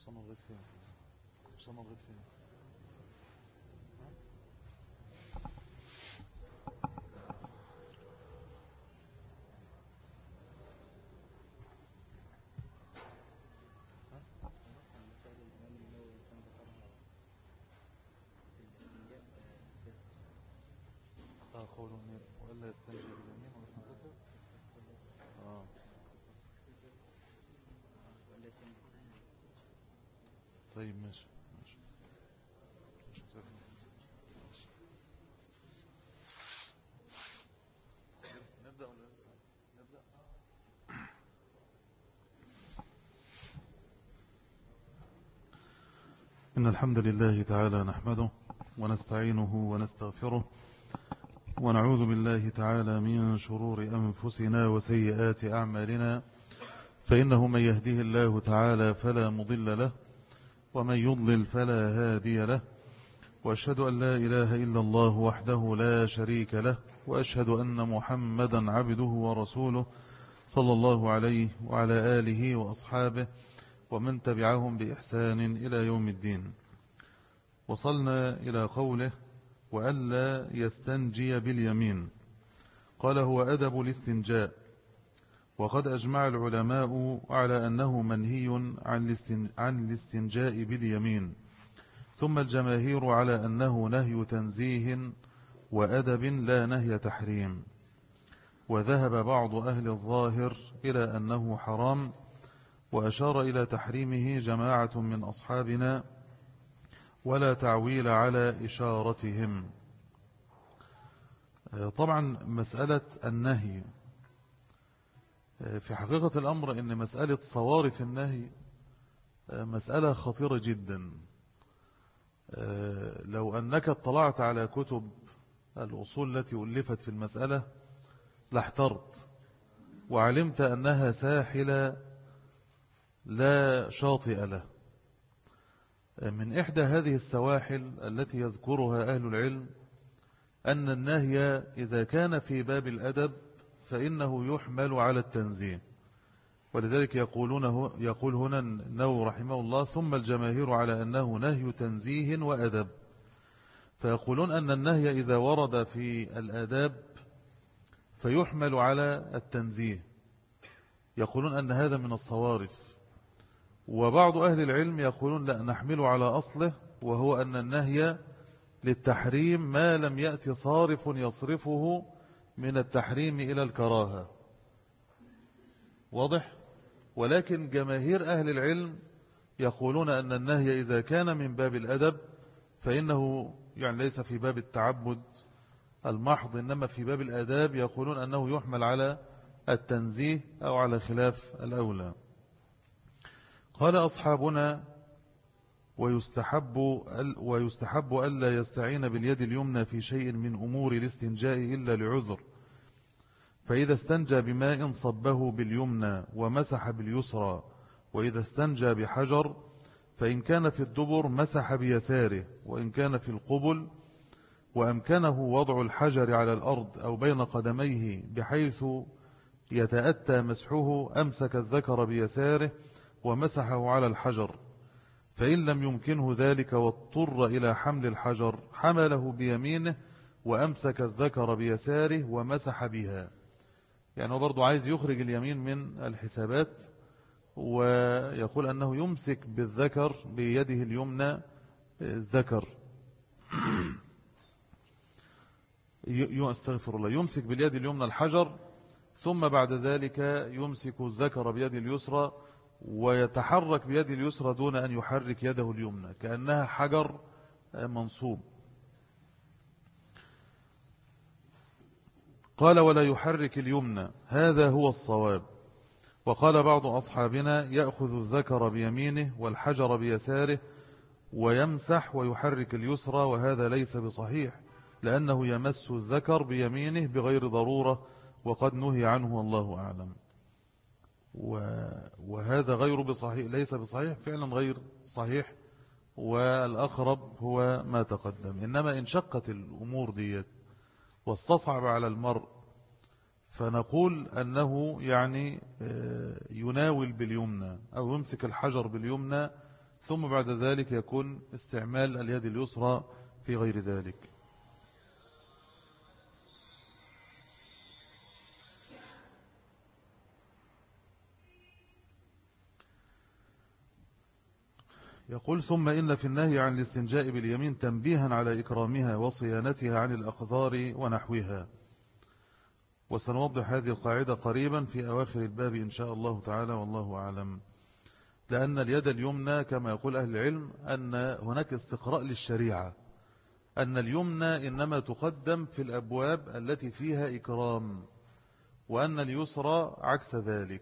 وصلنا لغاية فين؟ وصلنا لغاية فين؟ قوله وإلا يستنجي باليمين ويتنقطه. طيب ماشي نبدأ ولا لسه؟ نبدأ. إن الحمد لله تعالى نحمده ونستعينه ونستغفره ونعوذ بالله تعالى من شرور أنفسنا وسيئات أعمالنا، فإنه من يهده الله تعالى فلا مضل له ومن يضلل فلا هادي له، وأشهد أن لا إله إلا الله وحده لا شريك له، وأشهد أن محمدا عبده ورسوله صلى الله عليه وعلى آله وأصحابه ومن تبعهم بإحسان إلى يوم الدين. وصلنا إلى قوله وألا يستنجي باليمين. قال هو أدب الاستنجاء، وقد أجمع العلماء على أنه منهي عن الاستنجاء باليمين، ثم الجماهير على أنه نهي تنزيه وأدب لا نهي تحريم، وذهب بعض أهل الظاهر إلى أنه حرام، وأشار إلى تحريمه جماعة من أصحابنا ولا تعويل على إشارتهم. طبعا مسألة النهي في حقيقة الأمر إن مسألة صوارف النهي مسألة خطيرة جدا. لو أنك اطلعت على كتب الأصول التي ألفت في المسألة لاحترت وعلمت أنها ساحلة لا شاطئ له. من إحدى هذه السواحل التي يذكرها أهل العلم أن النهي إذا كان في باب الأدب فإنه يحمل على التنزيه، ولذلك يقول هنا النووي رحمه الله ثم الجماهير على أنه نهي تنزيه وأدب، فيقولون أن النهي إذا ورد في الآداب فيحمل على التنزيه، يقولون أن هذا من الصوارف. وبعض أهل العلم يقولون لا، نحمل على أصله، وهو أن النهي للتحريم ما لم يأتي صارف يصرفه من التحريم إلى الكراهة. واضح؟ ولكن جماهير أهل العلم يقولون أن النهي إذا كان من باب الأدب فإنه يعني ليس في باب التعبد المحض، إنما في باب الآداب، يقولون أنه يحمل على التنزيه أو على خلاف الأولى. قال أصحابنا ويستحب ألا يستعين باليد اليمنى في شيء من أمور الاستنجاء إلا لعذر، فإذا استنجى بماء صبه باليمنى ومسح باليسرى، وإذا استنجى بحجر فإن كان في الدبر مسح بيساره، وإن كان في القبل وأمكنه وضع الحجر على الأرض أو بين قدميه بحيث يتأتى مسحه أمسك الذكر بيساره ومسحه على الحجر، فإن لم يمكنه ذلك واضطر إلى حمل الحجر حمله بيمينه وأمسك الذكر بيساره ومسح بها. يعني هو برضو عايز يخرج اليمين من الحسابات، ويقول أنه يمسك بالذكر بيده اليمنى الذكر استغفر الله، يمسك باليد اليمنى الحجر، ثم بعد ذلك يمسك الذكر بيد اليسرى ويتحرك بيد اليسرى دون أن يحرك يده اليمنى كأنها حجر منصوب. قال ولا يحرك اليمنى، هذا هو الصواب. وقال بعض أصحابنا يأخذ الذكر بيمينه والحجر بيساره ويمسح ويحرك اليسرى، وهذا ليس بصحيح لأنه يمس الذكر بيمينه بغير ضرورة، وقد نهي عنه والله أعلم. وهذا غير بصحيح، ليس بصحيح فعلا، غير صحيح، والأقرب هو ما تقدم. إنما إن شقت الأمور ديت واستصعب على المرء فنقول أنه يعني يناول باليمنى أو يمسك الحجر باليمنى ثم بعد ذلك يكون استعمال اليد اليسرى في غير ذلك. يقول ثم إن في النهي عن الاستنجاء باليمين تنبيها على إكرامها وصيانتها عن الأقذار ونحوها. وسنوضح هذه القاعدة قريبا في أواخر الباب إن شاء الله تعالى، والله أعلم. لأن اليد اليمنى كما يقول أهل العلم أن هناك استقراء للشريعة، أن اليمنى إنما تقدم في الأبواب التي فيها إكرام، وأن اليسرى عكس ذلك.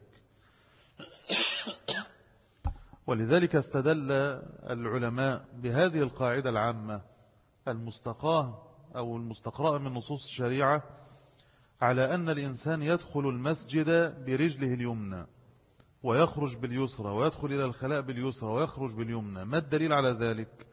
ولذلك استدل العلماء بهذه القاعدة العامة المستقاة أو المستقراء من نصوص الشريعة على أن الإنسان يدخل المسجد برجله اليمنى ويخرج باليسرى، ويدخل إلى الخلاء باليسرى ويخرج باليمنى. ما الدليل على ذلك؟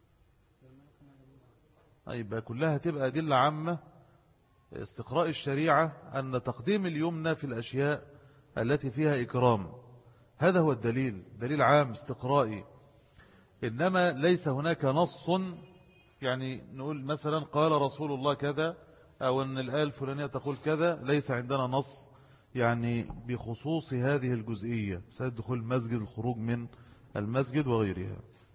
يبقى كلها تبقى أدلة عامة استقراء الشريعة أن تقديم اليمنى في الأشياء التي فيها إكرام، هذا هو الدليل، دليل عام استقرائي. إنما ليس هناك نص، يعني نقول مثلا قال رسول الله كذا أو أن الآية الفلانية تقول كذا، ليس عندنا نص يعني بخصوص هذه الجزئية، مسألة دخول المسجد، الخروج من المسجد وغيرها.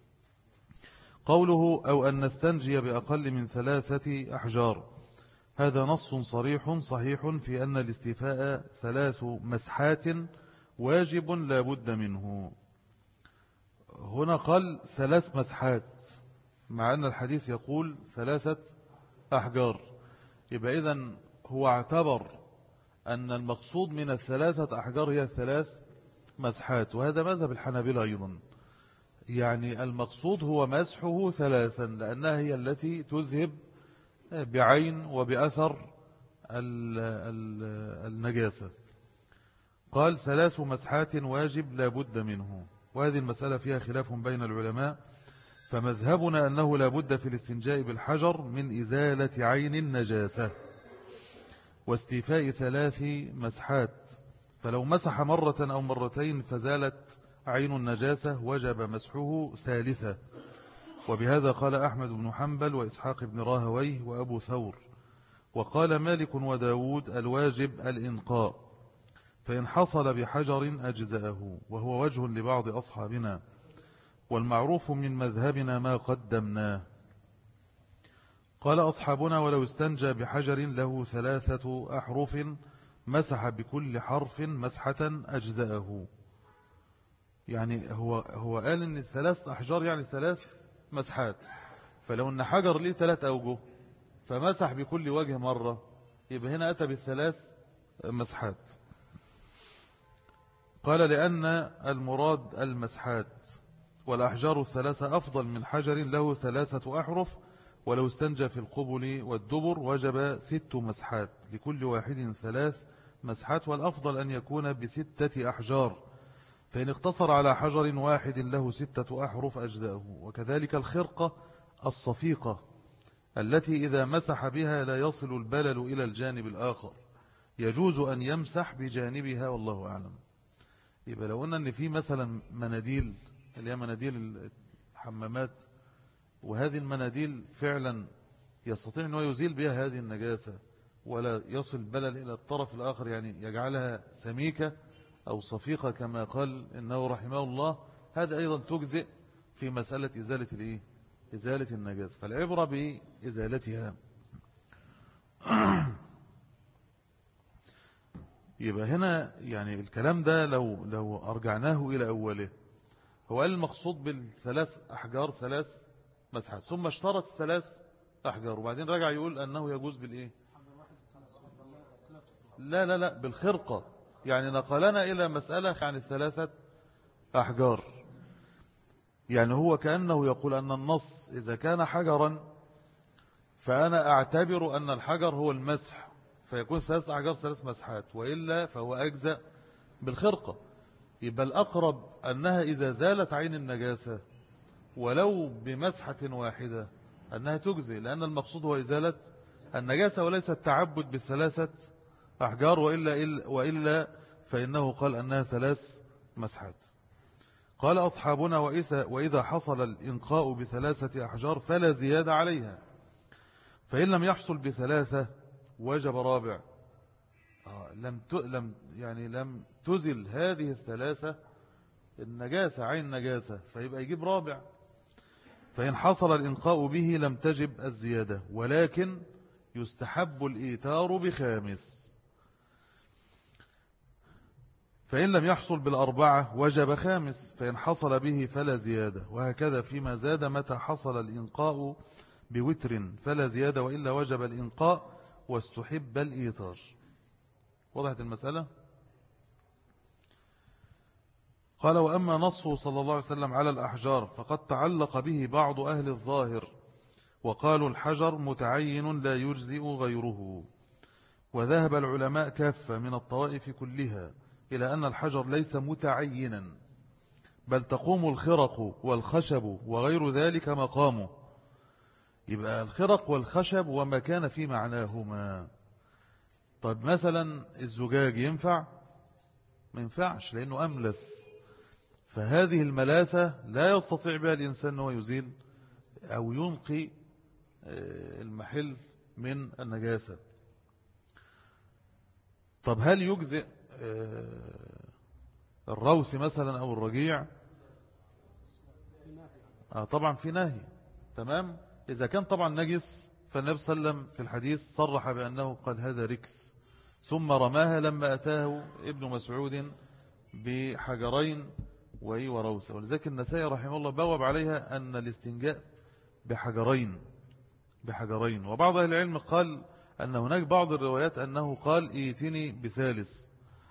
قوله أو أن نستنجي بأقل من 3 أحجار، هذا نص صريح صحيح في أن الاستيفاء 3 مسحات واجب لا بد منه. هنا قال 3 مسحات مع أن الحديث يقول 3 أحجار، يبقى إذن هو اعتبر أن المقصود من 3 أحجار هي 3 مسحات، وهذا مذهب الحنابلة أيضا. يعني المقصود هو مسحه 3 لأنها هي التي تذهب بعين وبأثر النجاسة. قال 3 مسحات واجب لا بد منه، وهذه المسألة فيها خلاف بين العلماء، فمذهبنا أنه لا بد في الاستنجاء بالحجر من إزالة عين النجاسة واستيفاء 3 مسحات، فلو مسح مرة أو مرتين فزالت عين النجاسة وجب مسحه 3. وبهذا قال أحمد بن حنبل وإسحاق بن راهويه وأبو ثور، وقال مالك وداود الواجب الإنقاء، فإن حصل بحجر أجزأه، وهو وجه لبعض أصحابنا، والمعروف من مذهبنا ما قدمناه. قال أصحابنا ولو استنجى بحجر له 3 أحرف مسح بكل حرف مسحة أجزأه. يعني هو قال إن 3 أحجار يعني 3 مسحات، فلو أن حجر ليه 3 أوجه فمسح بكل وجه مرة، يبقى هنا أتى ب3 مسحات. قال لأن المراد المسحات، والأحجار 3 أفضل من حجر له 3 أحرف، ولو استنجى في القبل والدبر وجب 6 مسحات، لكل واحد 3 مسحات، والأفضل أن يكون ب6 أحجار، فإن اقتصر على حجر واحد له 6 أحرف أجزاءه. وكذلك الخرقة الصفيقة التي إذا مسح بها لا يصل البلل إلى الجانب الآخر، يجوز أن يمسح بجانبها، والله أعلم. يبقى لو قلنا أن في مثلا مناديل اللي هي مناديل الحمامات، وهذه المناديل فعلا يستطيع أنه يزيل بها هذه النجاسة ولا يصل البلل إلى الطرف الآخر، يعني يجعلها سميكة أو صفيقة كما قال إنه رحمه الله، هذا أيضا تجزئ في مسألة إزالة النجاسة، فالعبرة بإزالتها. يبقى هنا يعني الكلام ده لو أرجعناه إلى أوله، هو قال المقصود بال3 أحجار 3 مسحات، ثم اشترط 3 أحجار، وبعدين رجع يقول أنه يجوز بالإيه؟ لا بالخرقة، يعني نقلنا إلى مسألة عن 3 أحجار. يعني هو كأنه يقول أن النص إذا كان حجرا فأنا أعتبر أن الحجر هو المسح، فيكون 3 أحجار 3 مسحات، وإلا فهو أجزأ بالخرقة. يبقى الأقرب أنها إذا زالت عين النجاسة ولو بمسحة واحدة أنها تجزي، لأن المقصود هو إزالة النجاسة وليس التعبد ب3 أحجار، وإلا فإنه قال أنها 3 مسحات. قال أصحابنا وإذا حصل الإنقاء ب3 أحجار فلا زيادة عليها، فإن لم يحصل ب3 وجب رابع. لم تزل هذه ال3 النجاسة عين نجاسة، فيبقى يجيب رابع. فإن حصل الإنقاء به لم تجب الزيادة، ولكن يستحب الإيتار ب5. فإن لم يحصل ب4 وجب 5، فإن حصل به فلا زيادة، وهكذا فيما زاد متى حصل الإنقاء بوتر فلا زيادة، وإلا وجب الإنقاء واستحب الإيتار. وضحت المسألة؟ قال: وأما نصه صلى الله عليه وسلم على الأحجار فقد تعلق به بعض أهل الظاهر، وقالوا الحجر متعين لا يجزئ غيره. وذهب العلماء كافة من الطوائف كلها إلى أن الحجر ليس متعينا، بل تقوم الخرق والخشب وغير ذلك مقامه. يبقى الخرق والخشب وما كان في معناهما. طيب مثلا الزجاج ينفع؟ ما ينفعش لأنه أملس، فهذه الملاسة لا يستطيع بها الإنسان أنه يزيل أو ينقي المحل من النجاسة. طب هل يجزئ الروث مثلا أو الرجيع؟ طبعا في نهي. تمام. إذا كان طبعا نجس، فالنبي صلى الله عليه وسلم في الحديث صرح بأنه قال هذا ركس، ثم رماها لما أتاه ابن مسعود بحجرين وروثة. ولذلك النسائي رحمه الله بواب عليها أن الاستنجاء بحجرين. وبعض أهل العلم قال أن هناك بعض الروايات أنه قال ائتني ب3.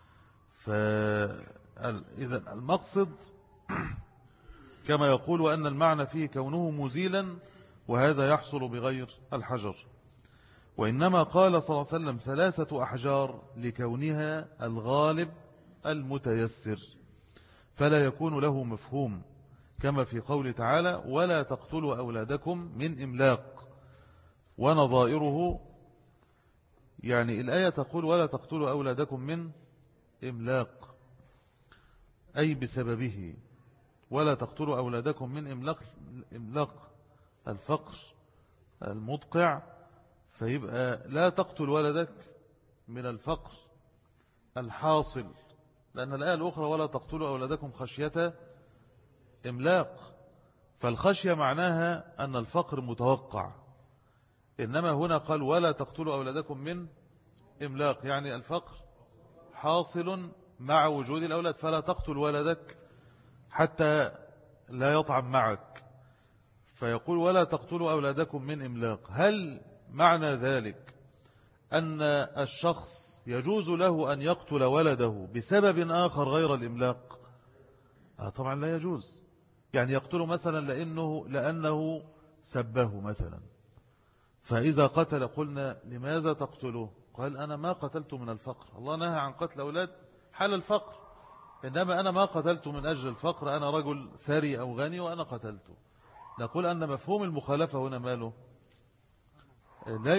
فإذا المقصد كما يقول وأن المعنى فيه كونه مزيلا، وهذا يحصل بغير الحجر. وإنما قال صلى الله عليه وسلم 3 أحجار لكونها الغالب المتيسر، فلا يكون له مفهوم، كما في قول تعالى ولا تقتلوا أولادكم من إملاق. ونظائره يعني الآية تقول ولا تقتلوا أولادكم من إملاق، أي بسببه. ولا تقتلوا أولادكم من إملاق الفقر المدقع، فيبقى لا تقتل ولدك من الفقر الحاصل، لأن الآية الأخرى ولا تقتلوا أولادكم خشية إملاق، فالخشية معناها أن الفقر متوقع. إنما هنا قال ولا تقتلوا أولادكم من إملاق، يعني الفقر حاصل مع وجود الأولاد، فلا تقتل ولدك حتى لا يطعم معك. فيقول ولا تقتلوا أولادكم من إملاق. هل معنى ذلك أن الشخص يجوز له أن يقتل ولده بسبب آخر غير الإملاق؟ طبعا لا يجوز. يعني يقتله مثلا لأنه سبه مثلا، فإذا قتل قلنا لماذا تقتله؟ قال أنا ما قتلت من الفقر، الله نهى عن قتل أولاد حال الفقر، إنما أنا ما قتلت من أجل الفقر، أنا رجل ثري أو غني وأنا قتلته. نقول أن مفهوم المخالفة هنا ماله؟ لا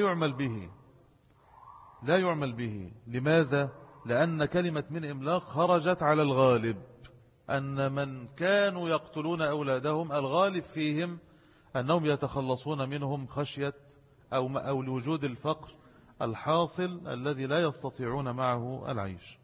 يعمل به. لماذا؟ لأن كلمة من إملاق خرجت على الغالب، أن من كانوا يقتلون أولادهم الغالب فيهم أنهم يتخلصون منهم خشية أو لوجود الفقر الحاصل الذي لا يستطيعون معه العيش.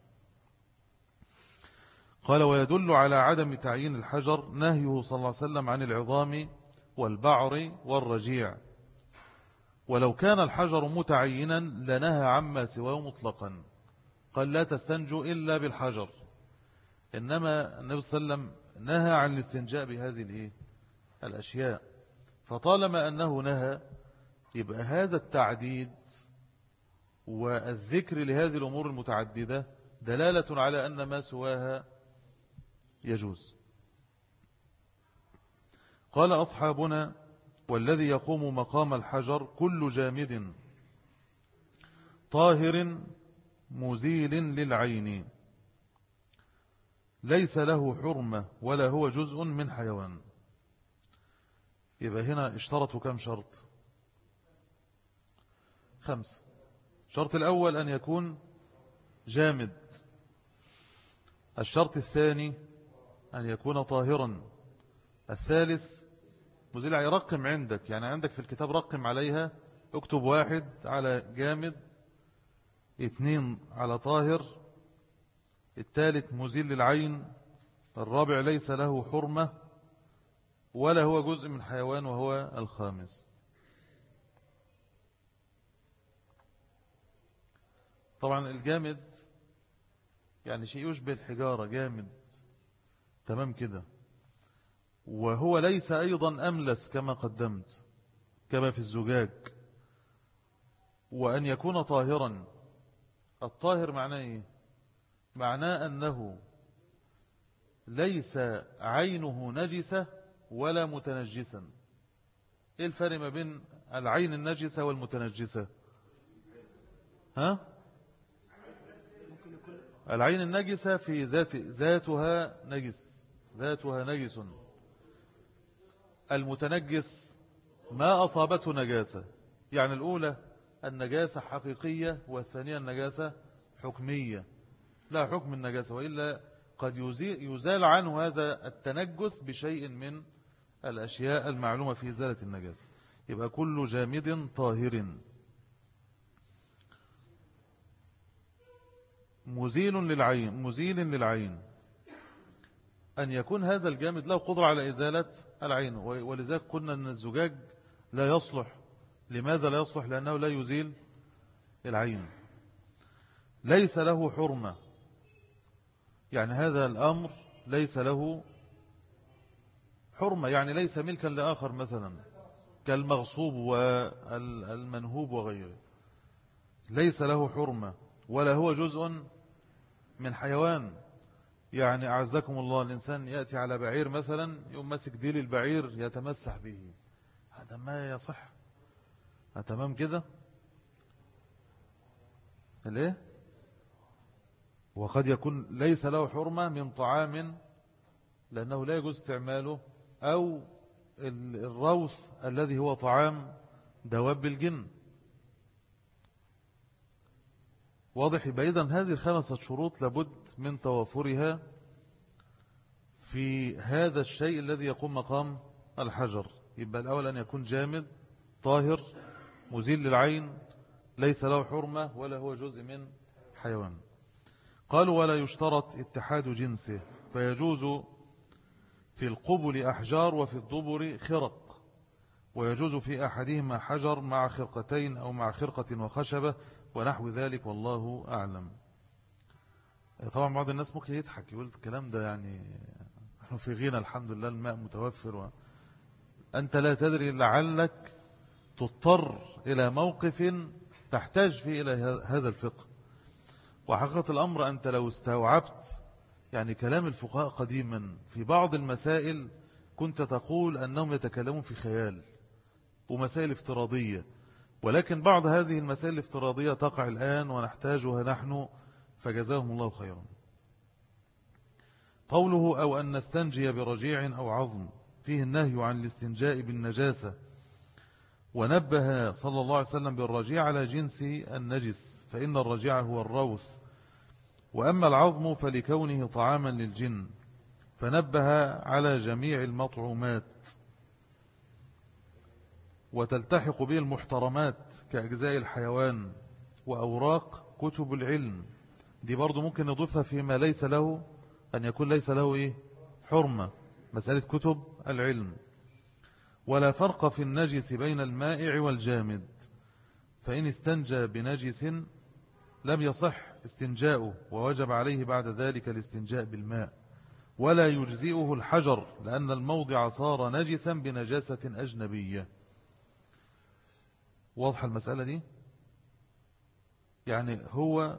قال ويدل على عدم تعيين الحجر نهيه صلى الله عليه وسلم عن العظام والبعر والرجيع، ولو كان الحجر متعينا لنهى عما سواه مطلقا، قال لا تستنجوا إلا بالحجر. إنما النبي صلى الله عليه وسلم نهى عن الاستنجاء بهذه الأشياء، فطالما أنه نهى يبقى هذا التعديد والذكر لهذه الأمور المتعددة دلالة على أن ما سواها يجوز. قال أصحابنا والذي يقوم مقام الحجر كل جامد طاهر مزيل للعين ليس له حرمة ولا هو جزء من حيوان. يبقى هنا اشترطوا كم شرط؟ 5. الشرط الأول أن يكون جامد. الشرط الثاني أن يكون طاهرا. الثالث مزيل، يرقم عندك، يعني عندك في الكتاب رقم عليها، اكتب 1 على جامد، 2 على طاهر، الثالث مزيل للعين، الرابع ليس له حرمة ولا هو جزء من حيوان، وهو الخامس. طبعا الجامد يعني شيء يشبه الحجارة، جامد تمام كده، وهو ليس أيضا أملس كما قدمت، كما في الزجاج. وأن يكون طاهرا، الطاهر معناه إيه؟ معناه أنه ليس عينه نجسة ولا متنجسا. إيه الفرق ما بين العين النجسة والمتنجسة؟ ها؟ العين النجسة في ذاتها نجس، ذاتها نجس. المتنجس ما أصابته نجاسة، يعني الأولى النجاسة حقيقية، والثانية النجاسة حكمية، لا حكم النجاسة، وإلا قد يزال عنه هذا التنجس بشيء من الأشياء المعلومة في إزالة النجاسة. يبقى كل جامد طاهر مزيل للعين، أن يكون هذا الجامد له قدرة على إزالة العين. ولذلك قلنا أن الزجاج لا يصلح. لماذا لا يصلح؟ لأنه لا يزيل العين. ليس له حرمة، يعني هذا الأمر ليس له حرمة، يعني ليس ملكا لآخر، مثلا كالمغصوب والمنهوب وغيره. ليس له حرمة ولا هو جزء من حيوان. يعني أعزكم الله، الإنسان يأتي على بعير مثلا، يوم مسك ديل البعير يتمسح به، هذا ما يصح. تمام كده ليه؟ وقد يكون ليس له حرمة من طعام لأنه لا يجوز استعماله، أو الروث الذي هو طعام دواب الجن. واضح؟ يبقى إذن هذه ال5 شروط لابد من توافرها في هذا الشيء الذي يقوم مقام الحجر. يبقى الأول أن يكون جامد طاهر مزيل للعين، ليس له حرمة ولا هو جزء من حيوان. قالوا ولا يشترط اتحاد جنسه، فيجوز في القبل أحجار وفي الدبر خرق، ويجوز في أحدهما حجر مع خرقتين أو مع خرقة وخشبة ونحو ذلك، والله أعلم. طبعا بعض الناس ممكن يضحك يقول الكلام ده يعني نحن في غنى الحمد لله، الماء متوفر، أنت لا تدري لعلك تضطر إلى موقف تحتاج فيه إلى هذا الفقه. وحقيقة الأمر أنت لو استوعبت يعني كلام الفقهاء قديما في بعض المسائل، كنت تقول أنهم يتكلمون في خيال ومسائل افتراضية، ولكن بعض هذه المسائل الافتراضية تقع الآن ونحتاجها نحن، فجزاهم الله خيرا. قوله أو أن نستنجي برجيع أو عظم، فيه النهي عن الاستنجاء بالنجاسة، ونبه صلى الله عليه وسلم بالرجيع على جنس النجس، فإن الرجيع هو الروث، وأما العظم فلكونه طعاما للجن، فنبه على جميع المطعومات، وتلتحق به المحترمات كأجزاء الحيوان وأوراق كتب العلم. دي برضو ممكن نضيفها فيما ليس له، أن يكون ليس له إيه؟ حرمة، مسألة كتب العلم. ولا فرق في النجس بين المائع والجامد، فإن استنجى بنجس لم يصح استنجاؤه، ووجب عليه بعد ذلك الاستنجاء بالماء، ولا يجزئه الحجر لأن الموضع صار نجسا بنجاسة أجنبية. واضح المسألة دي؟ يعني هو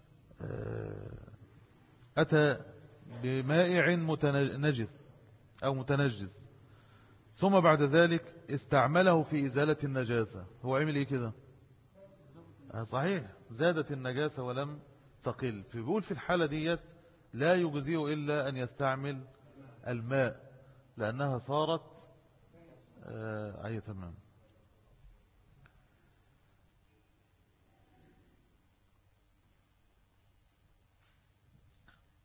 أتى بمائع نجس أو متنجس، ثم بعد ذلك استعمله في إزالة النجاسة، هو عمل إيه كده؟ صحيح، زادت النجاسة ولم تقل. فبيقول في الحالة ديت لا يجزيه إلا أن يستعمل الماء لأنها صارت أي تمام.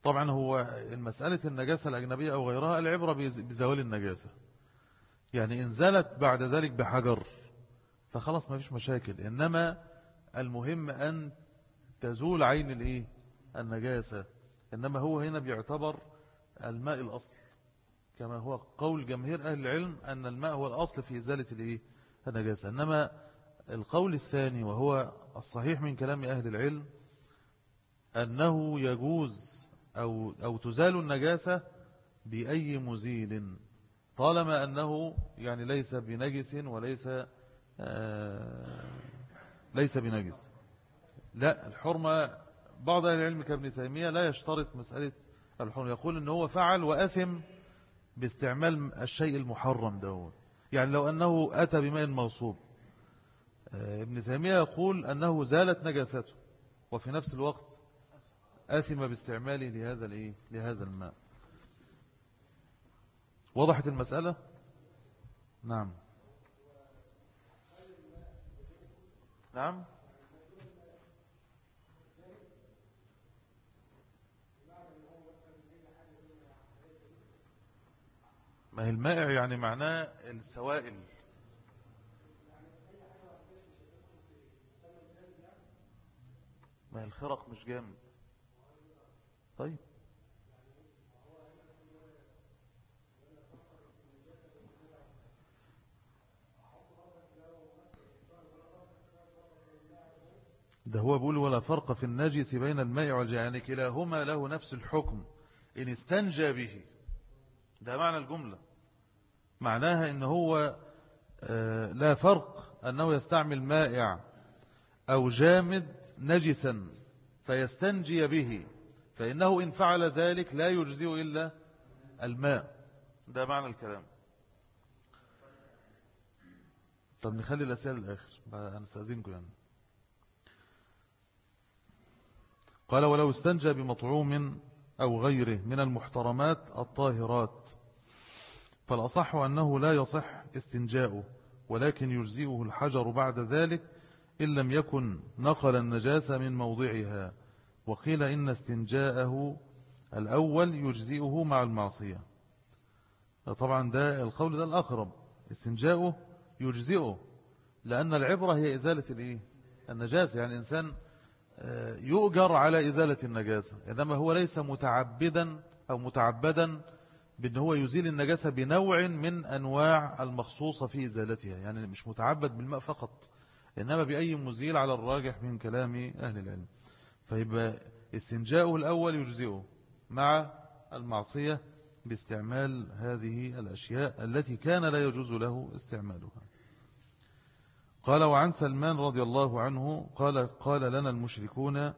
طبعا هو المسألة النجاسة الأجنبية أو غيرها العبرة بزوال النجاسة، يعني إن زالت بعد ذلك بحجر فخلاص ما فيش مشاكل، إنما المهم أن تزول عين النجاسة. إنما هو هنا بيعتبر الماء الأصل، كما هو قول جماهير أهل العلم أن الماء هو الأصل في إزالة النجاسة. إنما القول الثاني وهو الصحيح من كلام أهل العلم أنه يجوز أو تزال النجاسة بأي مزيل طالما أنه يعني ليس بنجس وليس ليس بنجس. لا، الحرمة بعض أهل العلم كابن تيمية لا يشترط مسألة الحرمة، يقول أنه هو فعل وأثم باستعمال الشيء المحرم ده، يعني لو أنه أتى بماء مغصوب، ابن تيمية يقول أنه زالت نجاسته وفي نفس الوقت آثم باستعماله لهذا الماء. وضحت المسألة؟ نعم نعم. ما هي المائع يعني معناه السوائل. ما هي الخرق مش جامد. طيب ده هو بيقول ولا فرق في النجس بين الماء والجاري، يعني كلاهما له نفس الحكم إن استنجى به. ده معنى الجملة، معناها إن هو لا فرق أنه يستعمل مائع أو جامد نجسا فيستنجي به، فإنه إن فعل ذلك لا يجزئ إلا الماء. ده معنى الكلام. طب نخلي الأسئلة للآخر، أنا استأذنكم يعني. قال ولو استنجى بمطعوم أو غيره من المحترمات الطاهرات فالأصح أنه لا يصح استنجاؤه، ولكن يجزئه الحجر بعد ذلك إن لم يكن نقل النجاسة من موضعها. وقيل إن استنجاءه الأول يجزئه مع المعصية. طبعا ده القول ده الأقرب، استنجاؤه يجزئه، لأن العبرة هي إزالة النجاسة، يعني الإنسان يؤجر على إزالة النجاسة، إنما هو ليس متعبدا أو متعبدا بأنه هو يزيل النجاسة بنوع من أنواع المخصوصة في إزالتها، يعني مش متعبد بالماء فقط، إنما بأي مزيل على الراجح من كلام أهل العلم. فيبقى استنجاؤه الأول يجزئه مع المعصية باستعمال هذه الأشياء التي كان لا يجوز له استعمالها. قال وعن سلمان رضي الله عنه قال لنا المشركون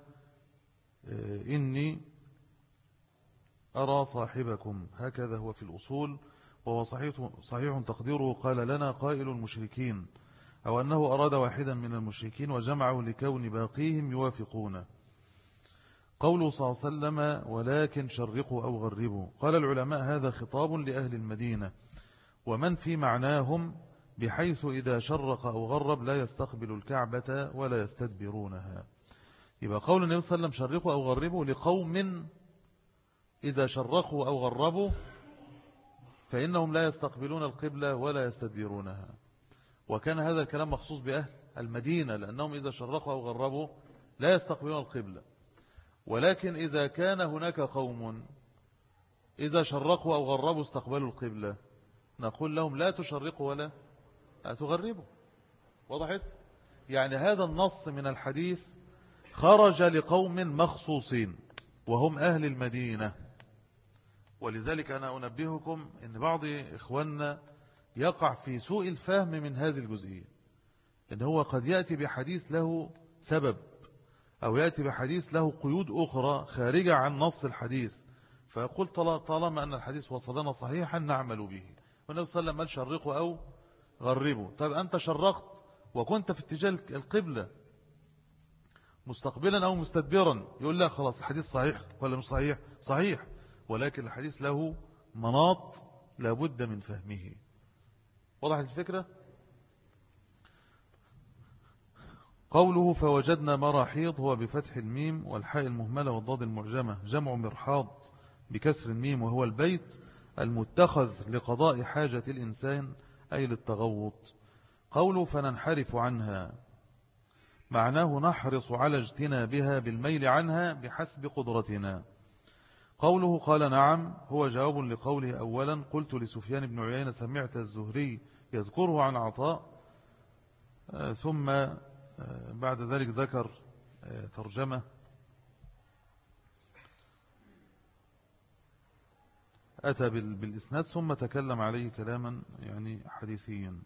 إني أرى صاحبكم، هكذا هو في الأصول، وهو صحيح تقديره قال لنا قائل المشركين، أو أنه أراد واحدا من المشركين وجمعه لكون باقيهم يوافقونه. قوله صلى الله عليه وسلم ولكن شرقوا أو غربوا، قال العلماء هذا خطاب لأهل المدينة ومن في معناهم، بحيث إذا شرق أو غرب لا يستقبل الكعبة ولا يستدبرونها. يبقى قول النبي صلى الله عليه وسلم شرقوا أو غربوا لقوم إذا شرقوا أو غربوا فإنهم لا يستقبلون القبلة ولا يستدبرونها. وكان هذا الكلام مخصوص بأهل المدينة، لأنهم إذا شرقوا أو غربوا لا يستقبلون القبلة. ولكن إذا كان هناك قوم إذا شرقوا أو غربوا استقبلوا القبلة، نقول لهم لا تشرقوا ولا تغربوا. وضحت؟ يعني هذا النص من الحديث خرج لقوم مخصوصين وهم أهل المدينة. ولذلك أنا أنبهكم أن بعض إخواننا يقع في سوء الفهم من هذه الجزئية، أن هو قد يأتي بحديث له سبب أو يأتي بحديث له قيود أخرى خارجة عن نص الحديث، فيقول طالما أن الحديث وصلنا صحيحا نعمل به. والنبي صلى الله عليه وسلم قال شرقوا أو غربوا. طيب أنت شرقت وكنت في اتجاه القبلة مستقبلا أو مستدبرا، يقول لا خلاص الحديث صحيح ولا مش صحيح؟ صحيح، ولكن الحديث له مناط لابد من فهمه. وضحت الفكرة؟ قوله فوجدنا مراحيض هو بفتح الميم والحاء المهملة والضاد المعجمة جمع مرحاض بكسر الميم، وهو البيت المتخذ لقضاء حاجة الإنسان أي للتغوط. قوله فننحرف عنها معناه نحرص على اجتنابها بالميل عنها بحسب قدرتنا. قوله قال نعم هو جواب لقوله أولا قلت لسفيان بن عيينة سمعت الزهري يذكره عن عطاء، ثم بعد ذلك ذكر ترجمة أتى بالإسناد ثم تكلم عليه كلاما يعني حديثيا.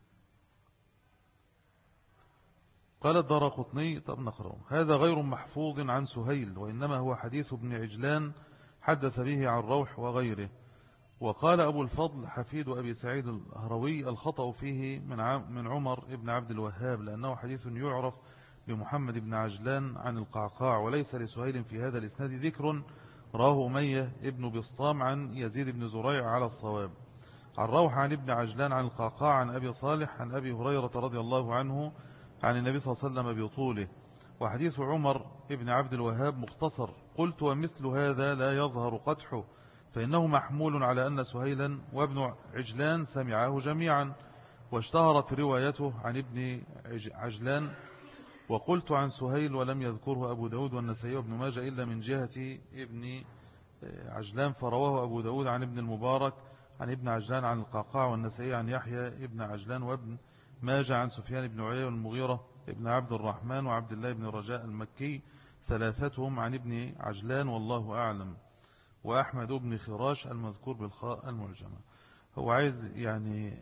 قال الدارقطني طب نقرأ هذا غير محفوظ عن سهيل وإنما هو حديث ابن عجلان حدث به عن روح وغيره. وقال أبو الفضل حفيد أبي سعيد الهروي الخطأ فيه من عمر ابن عبد الوهاب لأنه حديث يعرف بمحمد بن عجلان عن القعقاع، وليس لسهيل في هذا الإسناد ذكر راه أمية ابن بسطام عن يزيد بن زريع على الصواب. عن روح عن ابن عجلان عن القعقاع عن أبي صالح عن أبي هريرة رضي الله عنه عن النبي صلى الله عليه وسلم بطوله. وحديث عمر ابن عبد الوهاب مختصر. قلت ومثل هذا لا يظهر قدحه فإنه محمول على أن سهيلا وابن عجلان سمعاه جميعا، واشتهرت روايته عن ابن عجلان. وقلت عن سهيل ولم يذكره أبو داود والنسائي وابن ماجه إلا من جهة ابن عجلان، فرواه أبو داود عن ابن المبارك عن ابن عجلان عن القعقاع والنسائي عن يحيى ابن عجلان وابن ماجه عن سفيان بن عيينة والمغيرة ابن عبد الرحمن وعبد الله بن رجاء المكي ثلاثتهم عن ابن عجلان والله أعلم، وأحمد بن خراش المذكور بالخاء المعجمة. هو عايز يعني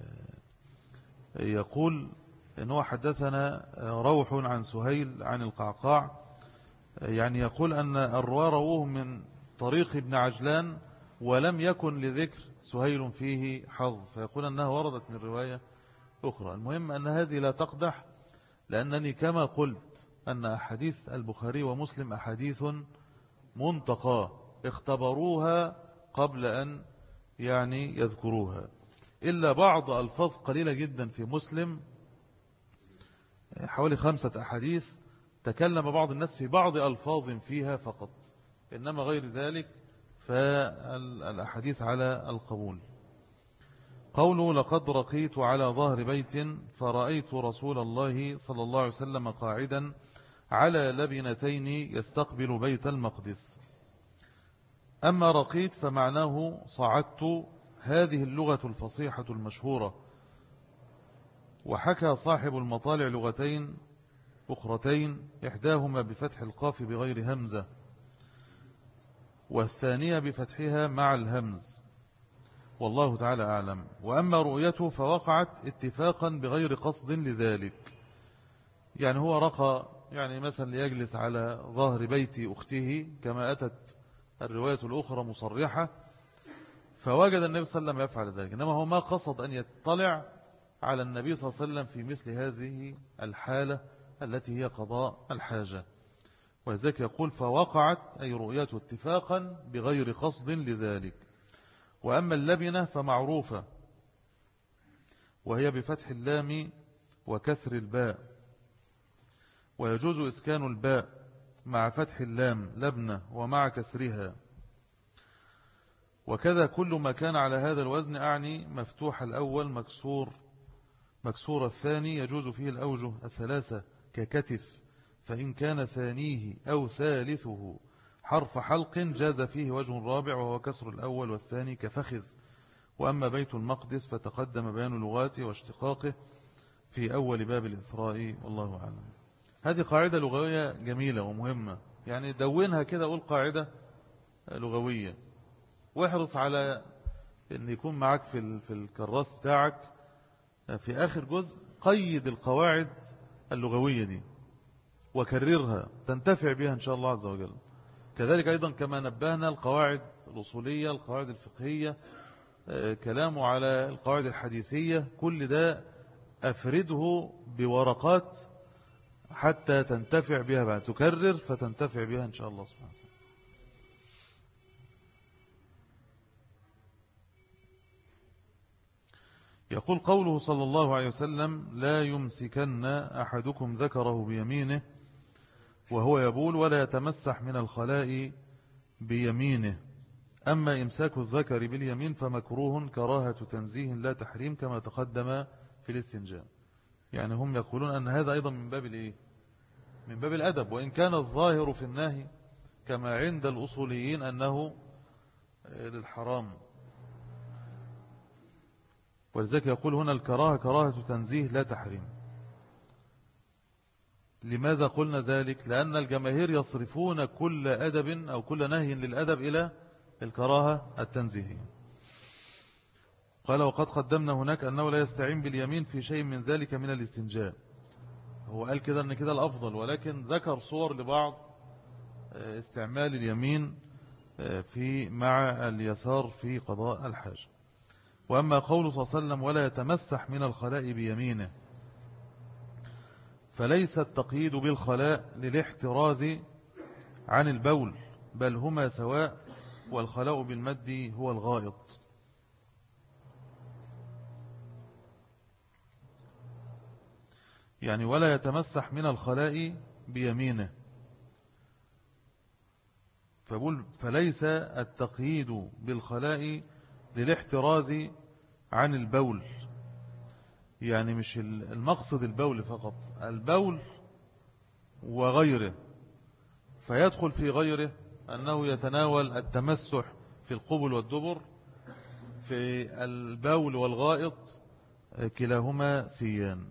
يقول أنه حدثنا روح عن سهيل عن القعقاع، يعني يقول أن الرواة رووه من طريق ابن عجلان ولم يكن لذكر سهيل فيه حظ، فيقول أنها وردت من رواية أخرى. المهم أن هذه لا تقدح، لأنني كما قلت أن أحاديث البخاري ومسلم أحاديث منتقى اختبروها قبل أن يعني يذكروها، إلا بعض ألفاظ قليلة جدا في مسلم حوالي 5 أحاديث تكلم بعض الناس في بعض ألفاظ فيها فقط، إنما غير ذلك فالأحاديث على القبول. قوله لقد رقيت على ظهر بيت فرأيت رسول الله صلى الله عليه وسلم قاعدا على لبنتين يستقبل بيت المقدس. أما رقيت فمعناه صعدت، هذه اللغة الفصيحة المشهورة. وحكى صاحب المطالع لغتين أخرتين إحداهما بفتح القاف بغير همزة والثانية بفتحها مع الهمز، والله تعالى أعلم. وأما رؤيته فوقعت اتفاقا بغير قصد لذلك، يعني هو رقى يعني مثلا ليجلس على ظهر بيت أخته كما أتت الرواية الأخرى مصرحة، فوجد النبي صلى الله عليه وسلم يفعل ذلك، إنما هو ما قصد أن يطلع على النبي صلى الله عليه وسلم في مثل هذه الحالة التي هي قضاء الحاجة، ولذلك يقول فوقعت أي رؤيته اتفاقا بغير قصد لذلك. وأما اللبنة فمعروفة وهي بفتح اللام وكسر الباء، ويجوز إسكان الباء مع فتح اللام لبنة ومع كسرها، وكذا كل ما كان على هذا الوزن أعني مفتوح الأول مكسور الثاني يجوز فيه الأوجه الثلاثة ككتف، فإن كان ثانيه أو ثالثه حرف حلق جاز فيه وجه رابع وهو كسر الأول والثاني كفخذ. وأما بيت المقدس فتقدم بيان لغاته واشتقاقه في أول باب الإسراء والله أعلم. هذه قاعدة لغوية جميلة ومهمة، يعني دونها كده، قول قاعدة لغوية، واحرص على أن يكون معك في الكراس بتاعك في آخر جزء قيد القواعد اللغوية دي وكررها تنتفع بها إن شاء الله عز وجل. كذلك أيضا كما نبهنا القواعد الأصولية القواعد الفقهية كلامه على القواعد الحديثية، كل ده أفرده بورقات حتى تنتفع بها بعد، تكرر فتنتفع بها إن شاء الله سبحانه وتعالى. يقول قوله صلى الله عليه وسلم: لا يمسكن أحدكم ذكره بيمينه وهو يبول ولا يتمسح من الخلاء بيمينه. أما إمساك الذكر باليمين فمكروه كراهة تنزيه لا تحريم كما تقدم في الاستنجاء. يعني هم يقولون أن هذا أيضا من باب الإيه؟ من باب الأدب، وإن كان الظاهر في النهي كما عند الأصوليين أنه للحرام. ولذلك يقول هنا الكراهة كراهة تنزيه لا تحريم. لماذا قلنا ذلك؟ لأن الجماهير يصرفون كل أدب أو كل نهي للأدب إلى الكراهة التنزيهية. قال: وقد قدمنا هناك أنه لا يستعين باليمين في شيء من ذلك من الاستنجاء. هو قال كده أن كده الأفضل، ولكن ذكر صور لبعض استعمال اليمين في مع اليسار في قضاء الحاجة. وأما قوله صلى الله عليه وسلم: ولا يتمسح من الخلاء بيمينه، فليس التقييد بالخلاء للاحتراز عن البول، بل هما سواء، والخلاء بالمد هو الغائط. يعني ولا يتمسح من الخلاء بيمينه، فليس التقييد بالخلاء للاحتراز عن البول، يعني مش المقصد البول فقط، البول وغيره، فيدخل في غيره أنه يتناول التمسح في القبل والدبر، في البول والغائط كلاهما سيان.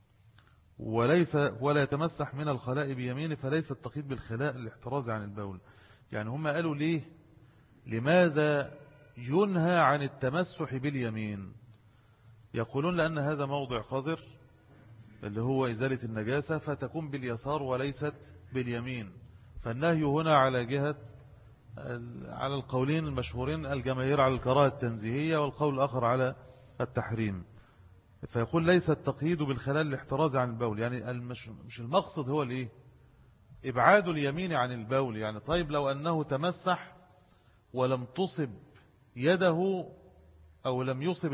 ولا يتمسح من الخلاء بيمينه، فليس التقييد بالخلاء للاحتراز عن البول. يعني هم قالوا ليه؟ لماذا ينهى عن التمسح باليمين؟ يقولون لأن هذا موضع قذر اللي هو إزالة النجاسة، فتكون باليسار وليست باليمين. فالنهي هنا على جهة، على القولين المشهورين الجماهير على الكراهة التنزيهية، والقول الآخر على التحريم. فيقول ليس التقييد بالخلال الاحتراز عن البول، يعني مش المقصد هو الايه؟ إبعاد اليمين عن البول. يعني طيب لو أنه تمسح ولم تصب يده أو لم يصب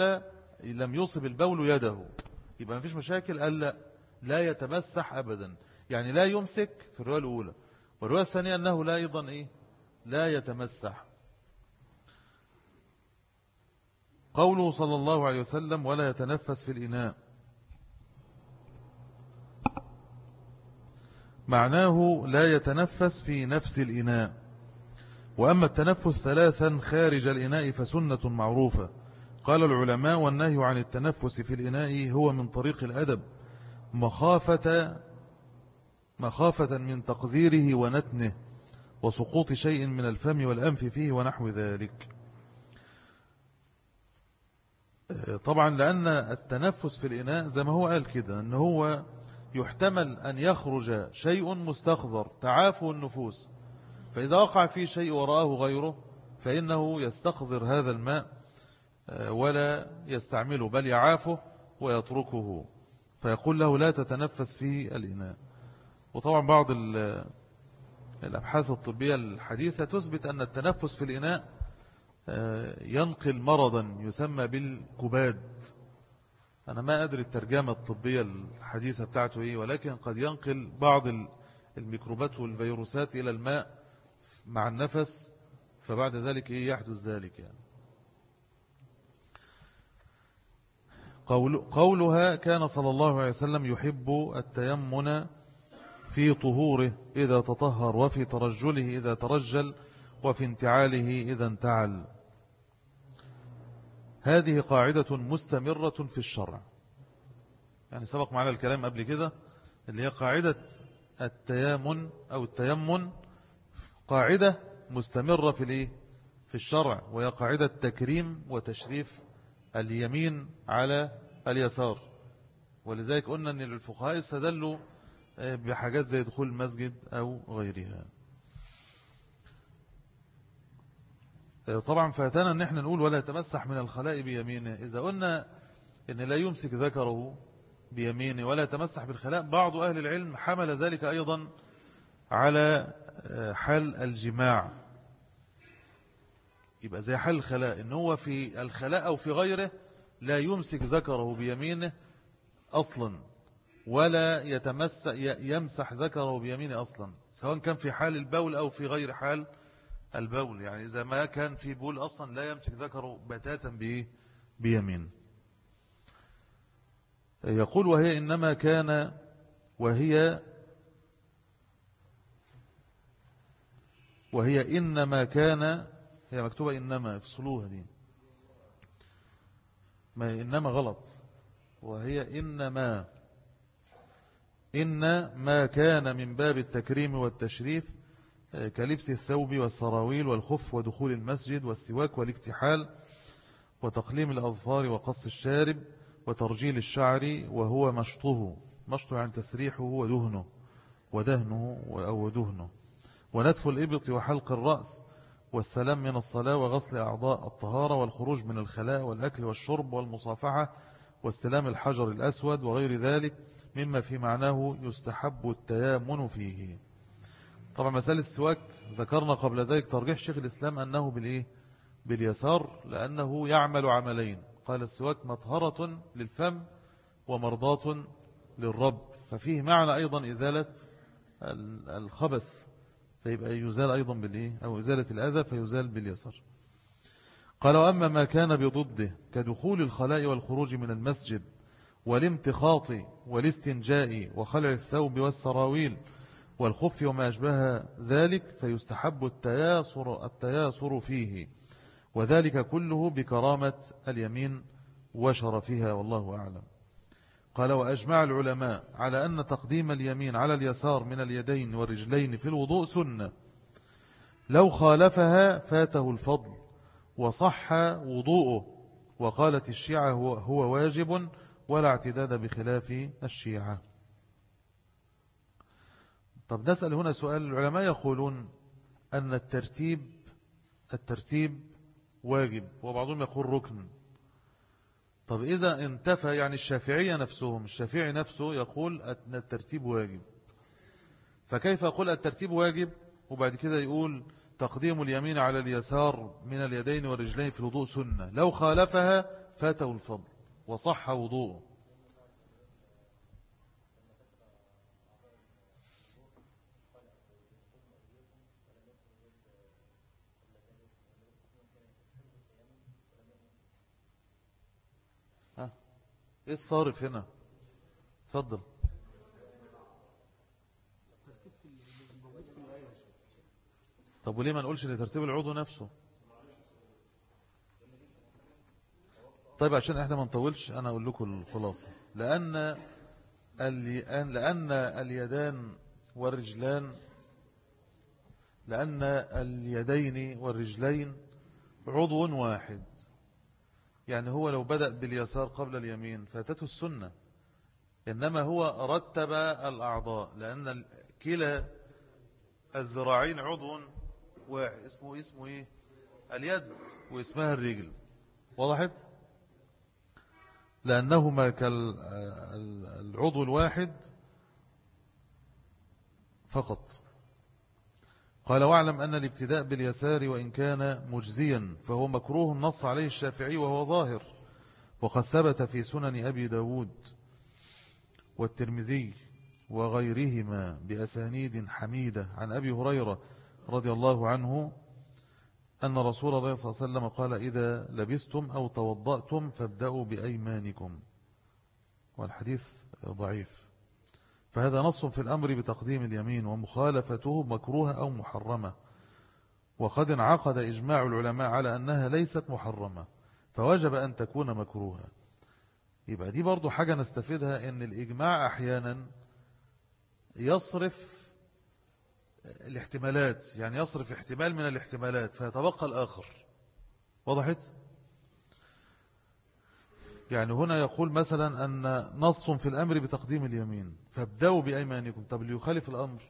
البول يده، يبقى ما فيش مشاكل. قال لا يتمسح أبدا، يعني لا يمسك في الرواية الأولى. والرواية الثانية أنه لا أيضا لا يتمسح. قوله صلى الله عليه وسلم: ولا يتنفس في الإناء، معناه لا يتنفس في نفس الإناء. وأما التنفس ثلاثا خارج الإناء فسنة معروفة. قال العلماء: والنهي عن التنفس في الإناء هو من طريق الأدب، مخافة من تقذيره ونتنه وسقوط شيء من الفم والأنف فيه ونحو ذلك. طبعا لأن التنفس في الإناء زي ما هو قال كده أنه هو يحتمل أن يخرج شيء مستخضر تعافه النفوس، فإذا وقع فيه شيء وراءه غيره فإنه يستخضر هذا الماء ولا يستعمله، بل يعافه ويتركه، فيقول له لا تتنفس في الإناء. وطبعا بعض الأبحاث الطبية الحديثة تثبت أن التنفس في الإناء ينقل مرضا يسمى بالكباد. أنا ما أدري الترجمة الطبية الحديثة بتاعته إيه، ولكن قد ينقل بعض الميكروبات والفيروسات إلى الماء مع النفس، فبعد ذلك يحدث ذلك. يعني قولها: كان صلى الله عليه وسلم يحب التيمن في طهوره إذا تطهر، وفي ترجله إذا ترجل، وفي انتعاله إذا انتعل. هذه قاعدة مستمرة في الشرع، يعني سبق معنا الكلام قبل كده، اللي هي قاعدة التيامن أو التيمن، قاعدة مستمرة في الشرع، وهي قاعدة تكريم وتشريف اليمين على اليسار. ولذلك قلنا أن الفقهاء استدلوا بحاجات زي دخول المسجد أو غيرها. طبعا فاتنا أن احنا نقول ولا يتمسح من الخلاء بيمينه. إذا قلنا أن لا يمسك ذكره بيمينه ولا يتمسح بالخلاء، بعض أهل العلم حمل ذلك أيضا على حال الجماع، يبقى زي حال الخلاء، إن هو في الخلاء أو في غيره لا يمسك ذكره بيمينه أصلا، ولا يمسح ذكره بيمينه أصلا، سواء كان في حال البول أو في غير حال البول. يعني إذا ما كان في بول أصلا لا يمسك ذكره بتاتا بيمين. يقول وهي إنما كان وهي إنما كان، هي مكتوبة إنما، افصلوها دي، ما إنما غلط، وهي إنما كان من باب التكريم والتشريف كلبس الثوب والسراويل والخف ودخول المسجد والسواك والاكتحال وتقليم الأظفار وقص الشارب وترجيل الشعر وهو مشطه يعني تسريحه ودهنه أو دهنه، ونتف الإبط وحلق الرأس والسلام من الصلاة وغسل أعضاء الطهارة والخروج من الخلاء والأكل والشرب والمصافحة واستلام الحجر الأسود وغير ذلك مما في معناه يستحب التيامن فيه. طبعا مسألة السواك ذكرنا قبل ذلك ترجيح شيخ الإسلام أنه باليسار، لأنه يعمل عملين، قال السواك مطهرة للفم ومرضاة للرب، ففيه معنى أيضا إزالة الخبث، فيبقى يزال أيضا أو إزالة الأذى فيزال باليسار. قال وأما ما كان بضده كدخول الخلاء والخروج من المسجد والامتخاط والاستنجاء وخلع الثوب والسراويل والخف وما أشبه ذلك فيستحب التياسر فيه، وذلك كله بكرامة اليمين وشرفها، والله أعلم. قال وأجمع العلماء على أن تقديم اليمين على اليسار من اليدين والرجلين في الوضوء سنة، لو خالفها فاته الفضل وصح وضوءه، وقالت الشيعة هو واجب ولا اعتداد بخلاف الشيعة. طب نسأل هنا سؤال، العلماء يقولون أن الترتيب واجب، وبعضهم يقول ركن. طب إذا انتفى، يعني الشافعي نفسه يقول أن الترتيب واجب، فكيف يقول الترتيب واجب وبعد كده يقول تقديم اليمين على اليسار من اليدين والرجلين في الوضوء سنة، لو خالفها فاته الفضل وصح وضوءه؟ ايه الصارف هنا؟ تفضل. طب وليه ما نقولش لترتيب العضو نفسه؟ طيب عشان احنا ما نطولش انا اقول لكم الخلاصة. لان اليدان والرجلان، لان اليدين والرجلين عضو واحد، يعني هو لو بدأ باليسار قبل اليمين فاتته السنة، إنما هو رتب الأعضاء، لأن كلا الذراعين عضو واحد اسمه إيه؟ اليد، واسمها الرجل، وضحت؟ لأنهما كالعضو الواحد فقط. قال واعلم أن الابتداء باليسار وإن كان مجزيا فهو مكروه نص عليه الشافعي وهو ظاهر، وقد ثبت في سنن أبي داود والترمذي وغيرهما بأسانيد حميدة عن أبي هريرة رضي الله عنه أن رسول الله صلى الله عليه وسلم قال إذا لبستم أو توضأتم فابدأوا بأيمانكم، والحديث ضعيف، فهذا نص في الأمر بتقديم اليمين ومخالفته مكروهة أو محرمة، وقد انعقد إجماع العلماء على أنها ليست محرمة فوجب أن تكون مكروهة. يبقى دي برضو حاجة نستفيدها، أن الإجماع أحيانا يصرف الاحتمالات، يعني يصرف احتمال من الاحتمالات فيتبقى الآخر، وضحت؟ يعني هنا يقول مثلا أن نص في الأمر بتقديم اليمين فابدأوا بأيمانكم، طب اللي يخالف الأمر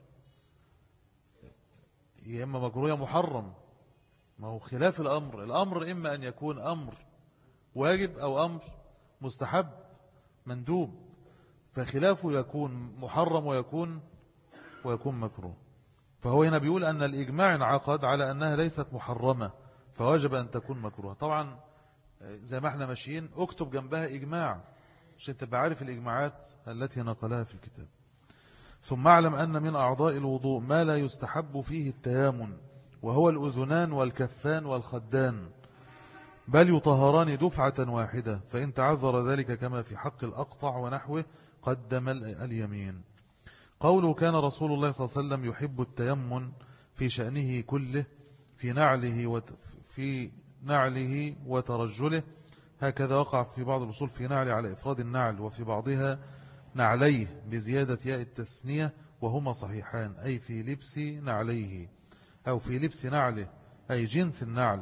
يا إما مكروه محرم، ما هو خلاف الأمر إما أن يكون أمر واجب أو أمر مستحب مندوب، فخلافه يكون محرم ويكون مكروه. فهو هنا بيقول أن الإجماع انعقد على أنها ليست محرمة فوجب أن تكون مكروه. طبعا زي ما احنا ماشيين اكتب جنبها إجماع عشان تبقى عارف الإجماعات التي نقلها في الكتاب. ثم اعلم أن من أعضاء الوضوء ما لا يستحب فيه التيامن، وهو الأذنان والكفان والخدان، بل يطهران دفعة واحدة، فإن تعذر ذلك كما في حق الأقطع ونحوه قدم اليمين. قوله كان رسول الله صلى الله عليه وسلم يحب التيمن في شأنه كله، في نعله وترجله، هكذا وقع في بعض الأصول في نعل على إفراد النعل، وفي بعضها نعليه بزيادة ياء التثنية، وهما صحيحان، أي في لبس نعليه أو في لبس نعله، أي جنس النعل.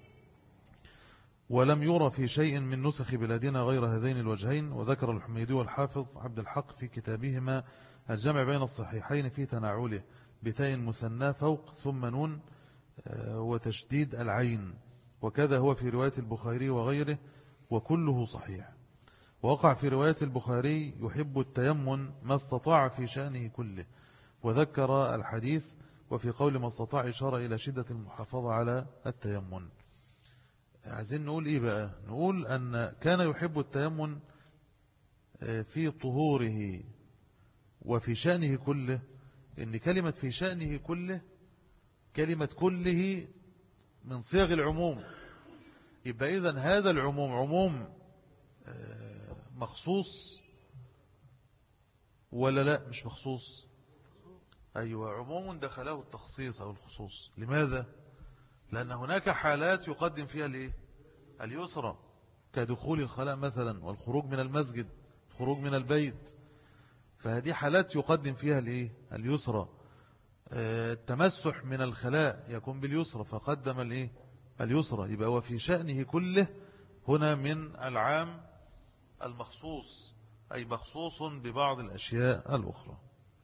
ولم يرى في شيء من نسخ بلادنا غير هذين الوجهين. وذكر الحميدي والحافظ عبد الحق في كتابهما الجمع بين الصحيحين في تناوله بتاء مثنى فوق ثم نون وتشديد العين، وكذا هو في رواية البخاري وغيره، وكله صحيح. ووقع في رواية البخاري يحب التيمن ما استطاع في شأنه كله، وذكر الحديث، وفي قول ما استطاع إشارة إلى شدة المحافظة على التيمن. عايزين نقول إيه بقى؟ نقول أن كان يحب التيمن في طهوره وفي شأنه كله. إن كلمة في شأنه كله، كلمة كله من صيغ العموم، يبقى إذن هذا العموم عموم مخصوص ولا لا؟ مش مخصوص. أيوة، عموم دخله التخصيص أو الخصوص. لماذا؟ لأن هناك حالات يقدم فيها اليسرى، كدخول الخلاء مثلا، والخروج من المسجد، الخروج من البيت، فهذه حالات يقدم فيها اليسرى. التمسح من الخلاء يكون باليسرى فقدم اليسرى. يبقى هو في شأنه كله هنا من العام المخصوص، أي مخصوص ببعض الأشياء الأخرى.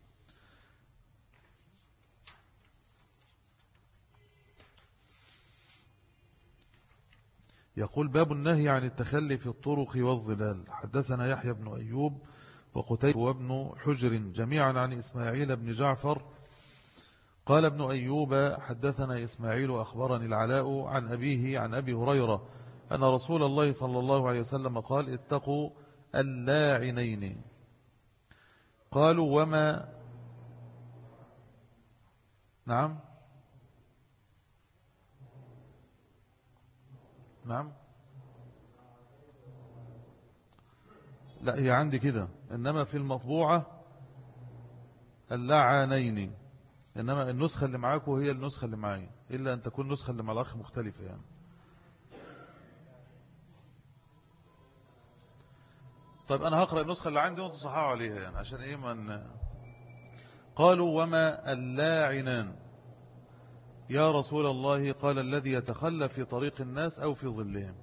يقول باب النهي عن التخلي في الطرق والظلال. حدثنا يحيى بن أيوب وقتيبة وابن حجر جميعا عن إسماعيل بن جعفر قال ابن أيوب حدثنا إسماعيل أخبرني العلاء عن أبيه عن أبي هريرة أن رسول الله صلى الله عليه وسلم قال اتقوا اللاعنين. قالوا وما؟ نعم لا، هي عندي كده، إنما في المطبوعة اللعانين، إنما النسخة اللي معاكم هي النسخة اللي معي، إلا أن تكون النسخة اللي مع الأخ مختلفة يعني. طيب أنا هقرأ النسخة اللي عندي وانتم صححوا عليها يعني، عشان إيه من. قالوا وما اللاعنان يا رسول الله؟ قال الذي يتخلى في طريق الناس أو في ظلهم.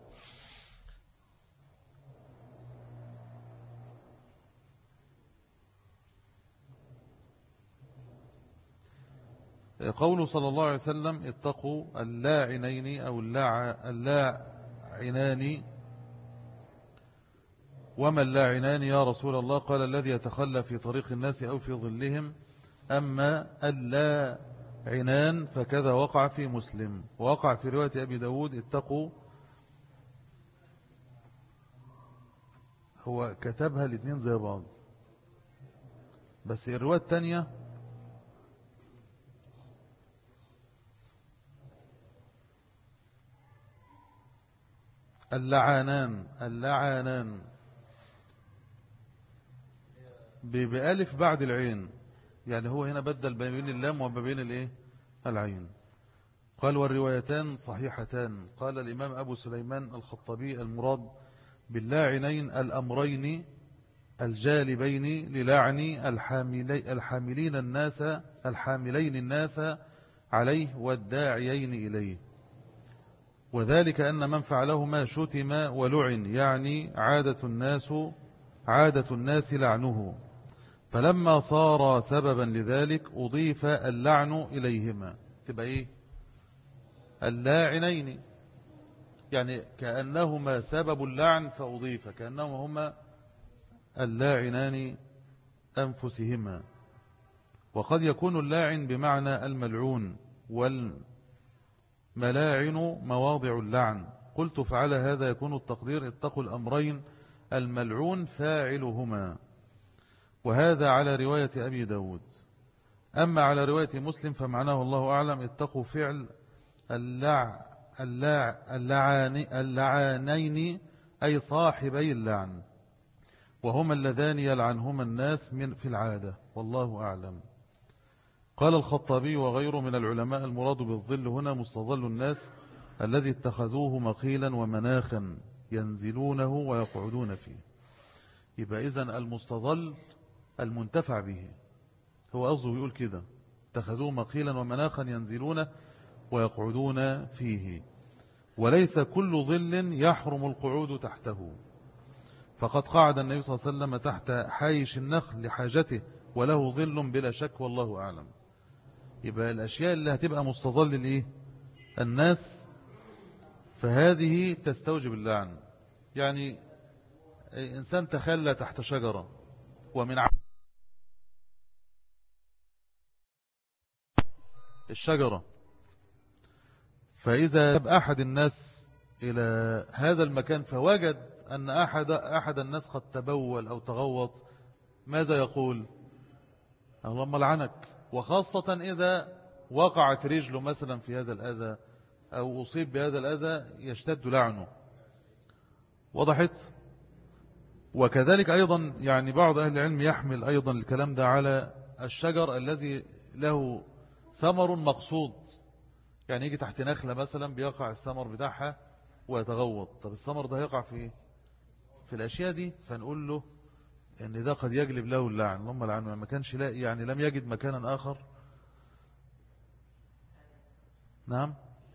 قوله صلى الله عليه وسلم اتقوا اللاعنين أو اللاعنان. وما اللاعنان يا رسول الله؟ قال الذي يتخلى في طريق الناس أو في ظلهم. أما اللاعنان فكذا وقع في مسلم، ووقع في رواية أبي داود اتقوا. هو كتبها الاثنين زي بعض، بس الرواية الثانية اللعانان بألف بعد العين، يعني هو هنا بدل بين اللام وبين العين. قال والروايتان صحيحتان. قال الإمام أبو سليمان الخطابي المراد باللاعنين الأمرين الجالبين للعن الحاملين الناس عليه والداعيين إليه، وذلك أن من فعلهما شتم ولعن، يعني عادة الناس لعنه، فلما صار سببا لذلك أضيف اللعن إليهما. تبقى إيه؟ اللاعنين يعني كأنهما سبب اللعن، فأضيف كأنهما هما اللاعنان أنفسهما. وقد يكون اللاعن بمعنى الملعون، والملاعن مواضع اللعن، قلت فعلى هذا يكون التقدير اتقوا الأمرين الملعون فاعلهما، وهذا على رواية أبي داود. أما على رواية مسلم فمعناه الله أعلم اتقوا فعل اللعانين أي صاحبي اللعن، وهما اللذان يلعنهما الناس في العادة، والله أعلم. قال الخطابي وغيره من العلماء المراد بالظل هنا مستظل الناس الذي اتخذوه مقيلا ومناخا ينزلونه ويقعدون فيه. يبقى إذن المستظل المنتفع به، هو قصده يقول كده اتخذوه مقيلا ومناخا ينزلون ويقعدون فيه، وليس كل ظل يحرم القعود تحته، فقد قعد النبي صلى الله عليه وسلم تحت حايش النخل لحاجته وله ظل بلا شك، والله أعلم. يبقى الأشياء اللي هتبقى مستظل لإيه الناس فهذه تستوجب اللعن. يعني إنسان تخلى تحت شجرة ومن الشجرة، فإذا أحد الناس إلى هذا المكان فوجد أن أحد الناس قد تبول أو تغوط، ماذا يقول؟ اللهم لعنك. وخاصة إذا وقعت رجله مثلا في هذا الأذى أو أصيب بهذا الأذى يشتد لعنه. وضحت؟ وكذلك أيضا يعني بعض أهل العلم يحمل أيضا الكلام ده على الشجر الذي له ثمر مقصود، يعني يجي تحت نخلة مثلا بيقع الثمر بتاعها ويتغوط. طب الثمر ده يقع في الأشياء دي، فنقول له ان ده قد يجلب له اللعن، اللهم لعنه، ما كانش يعني لم يجد مكانا آخر. نعم.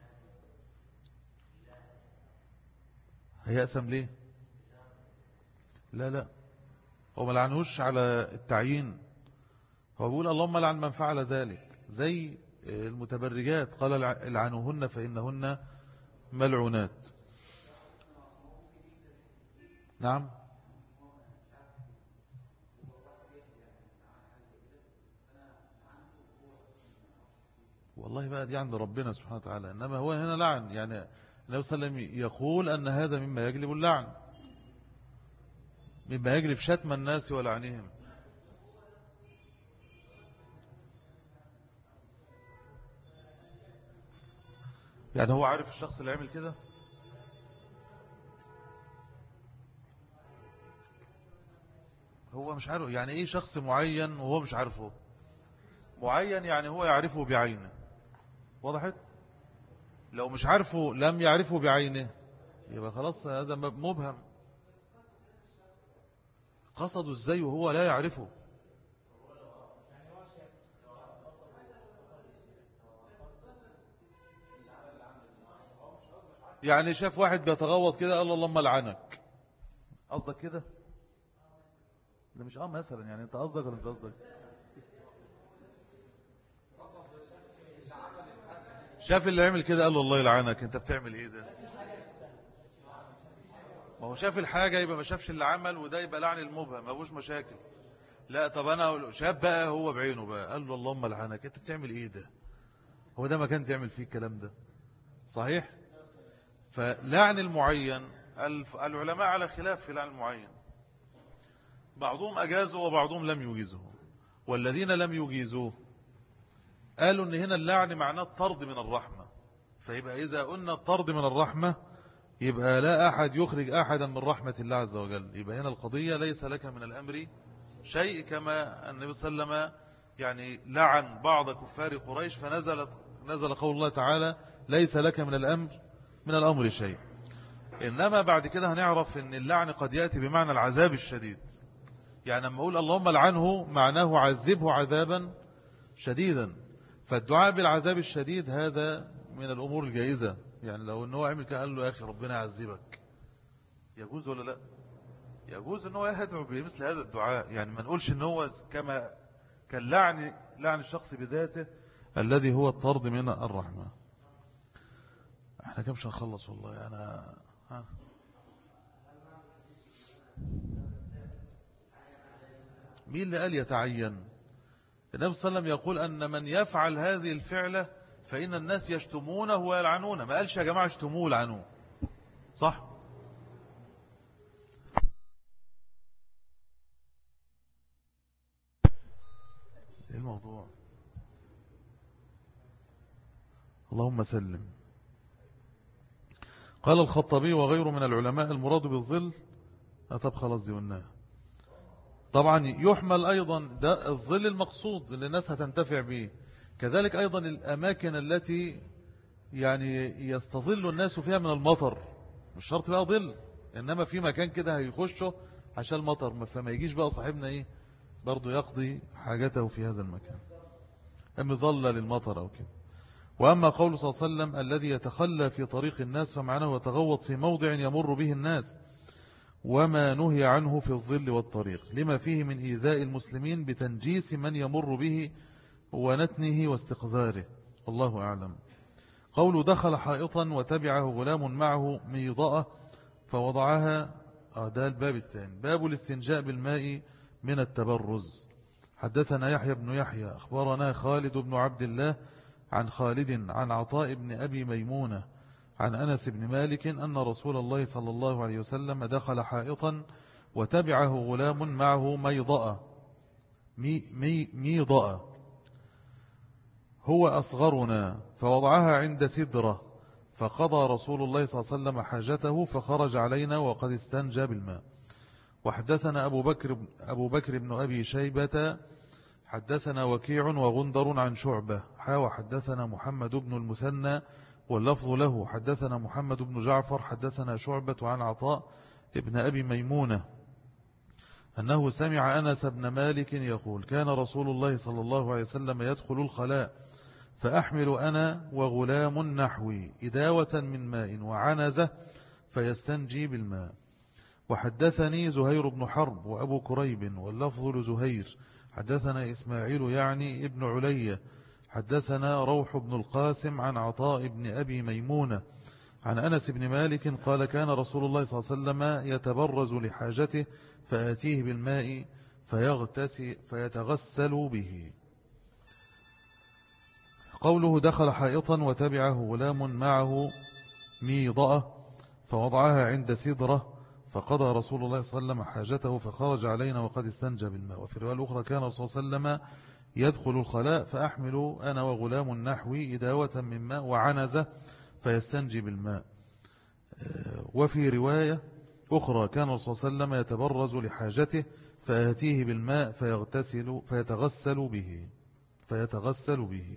هيأسم ليه؟ لا هو ما لعنهوش على التعيين، هو بيقول اللهم لعن من فعل ذلك، زي المتبرجات قال العنوهن فإنهن ملعونات. نعم. والله بقى دي عند ربنا سبحانه وتعالى، إنما هو هنا لعن، يعني النبي صلى الله عليه وسلم يقول أن هذا مما يجلب اللعن، مما يجلب شتم الناس ولعنهم. يعني هو عارف الشخص اللي عمل كده؟ هو مش عارف يعني ايه شخص معين وهو مش عارفه معين، يعني هو يعرفه بعينه. وضحت؟ لو مش عارفه لم يعرفه بعينه يبقى خلاص هذا مبهم. قصده ازاي وهو لا يعرفه؟ يعني شاف واحد بيتغوط كده قال له اللهم لعنك، قصدك كده؟ ده مش مثلا، يعني انت قصدك ولا مش قصدك؟ شاف اللي عمل كده قال له الله يلعنك، انت بتعمل ايه ده؟ ما هو شاف الحاجة يبقى ما شافش اللي عمل، وده يبقى لعن المبهم، ما ابوش مشاكل. لا طب انا شاف بقى هو بعينه بقى قال له اللهم لعنك، انت بتعمل ايه ده؟ هو ده ما كان تعمل فيه الكلام ده؟ صحيح. فلعن المعين العلماء على خلاف في لعن المعين، بعضهم أجازوا وبعضهم لم يجيزه، والذين لم يجيزوه قالوا ان هنا اللعن معناه الطرد من الرحمة، فيبقى إذا قلنا الطرد من الرحمة يبقى لا أحد يخرج أحدا من رحمة الله عز وجل، يبقى هنا القضية ليس لك من الأمر شيء، كما النبي صلى الله عليه وسلم يعني لعن بعض كفار قريش فنزل قول الله تعالى ليس لك من الأمر شيء. إنما بعد كده هنعرف أن اللعن قد يأتي بمعنى العذاب الشديد، يعني لما أقول اللهم لعنه معناه عذبه عذابا شديدا، فالدعاء بالعذاب الشديد هذا من الأمور الجائزة، يعني لو أنه عمل كان قال له يا أخي ربنا يعذبك، يجوز ولا لا؟ يجوز أنه يهدع بمثل هذا الدعاء، يعني ما نقولش أنه كما كان لعن الشخص بذاته الذي هو الطرد من الرحمة. احنا كم مش هنخلص والله أنا مين اللي قال يتعين؟ النبي صلى الله عليه وسلم يقول أن من يفعل هذه الفعلة فإن الناس يشتمونه ويلعنونه، ما قالش يا جماعة اشتموه لعنوه، صح؟ ايه الموضوع؟ اللهم سلم. قال الخطابي وغيره من العلماء المراد بالظل. طب خلاص دي قلناها. طبعا يحمل أيضا ده الظل المقصود اللي الناس هتنتفع به، كذلك أيضا الأماكن التي يعني يستظل الناس فيها من المطر، مش شرط بقى ظل، إنما في مكان كده هيخشه عشان المطر، فما يجيش بقى صاحبنا إيه برضو يقضي حاجته في هذا المكان، مظلة للمطر أو كده. وأما قول صلى الله عليه وسلم الذي يتخلى في طريق الناس فمعناه يتغوط في موضع يمر به الناس، وما نهي عنه في الظل والطريق لما فيه من إيذاء المسلمين بتنجيس من يمر به ونتنه واستقذاره، والله أعلم. قول دخل حائطا وتبعه غلام معه ميضأة فوضعها. ده الباب الثاني، باب الاستنجاء بالماء من التبرز. حدثنا يحيى بن يحيى أخبرنا خالد بن عبد الله عن خالد عن عطاء بن أبي ميمونة عن أنس بن مالك أن رسول الله صلى الله عليه وسلم دخل حائطا وتبعه غلام معه ميضأة. ميضأة هو أصغرنا، فوضعها عند سدرة، فقضى رسول الله صلى الله عليه وسلم حاجته فخرج علينا وقد استنجى بالماء. وحدثنا أبو بكر بن أبي شيبة حدثنا وكيع وغندر عن شعبة وحدثنا محمد بن المثنى واللفظ له حدثنا محمد بن جعفر حدثنا شعبة عن عطاء ابن أبي ميمونة أنه سمع أنس بن مالك يقول كان رسول الله صلى الله عليه وسلم يدخل الخلاء فأحمل أنا وغلام نحوي إداوة من ماء وعنزة فيستنجي بالماء. وحدثني زهير بن حرب وأبو كريب واللفظ لزهير حدثنا إسماعيل يعني ابن علي حدثنا روح بن القاسم عن عطاء بن أبي ميمونة عن أنس بن مالك قال كان رسول الله صلى الله عليه وسلم يتبرز لحاجته فآتيه بالماء فيتغسل به. قوله دخل حائطا وتبعه غلام معه ميضأة فوضعها عند سدرة فقضى رسول الله صلى الله عليه وسلم حاجته فخرج علينا وقد استنجى بالماء. وفي الرواية الأخرى كان رسول الله صلى الله عليه وسلم يدخل الخلاء فأحمل أنا وغلام نحوي إداوة من ماء وعنزة فيستنجي بالماء. وفي رواية أخرى كان الرسول صلى الله عليه وسلم يتبرز لحاجته فيأتيه بالماء فيتغسل به.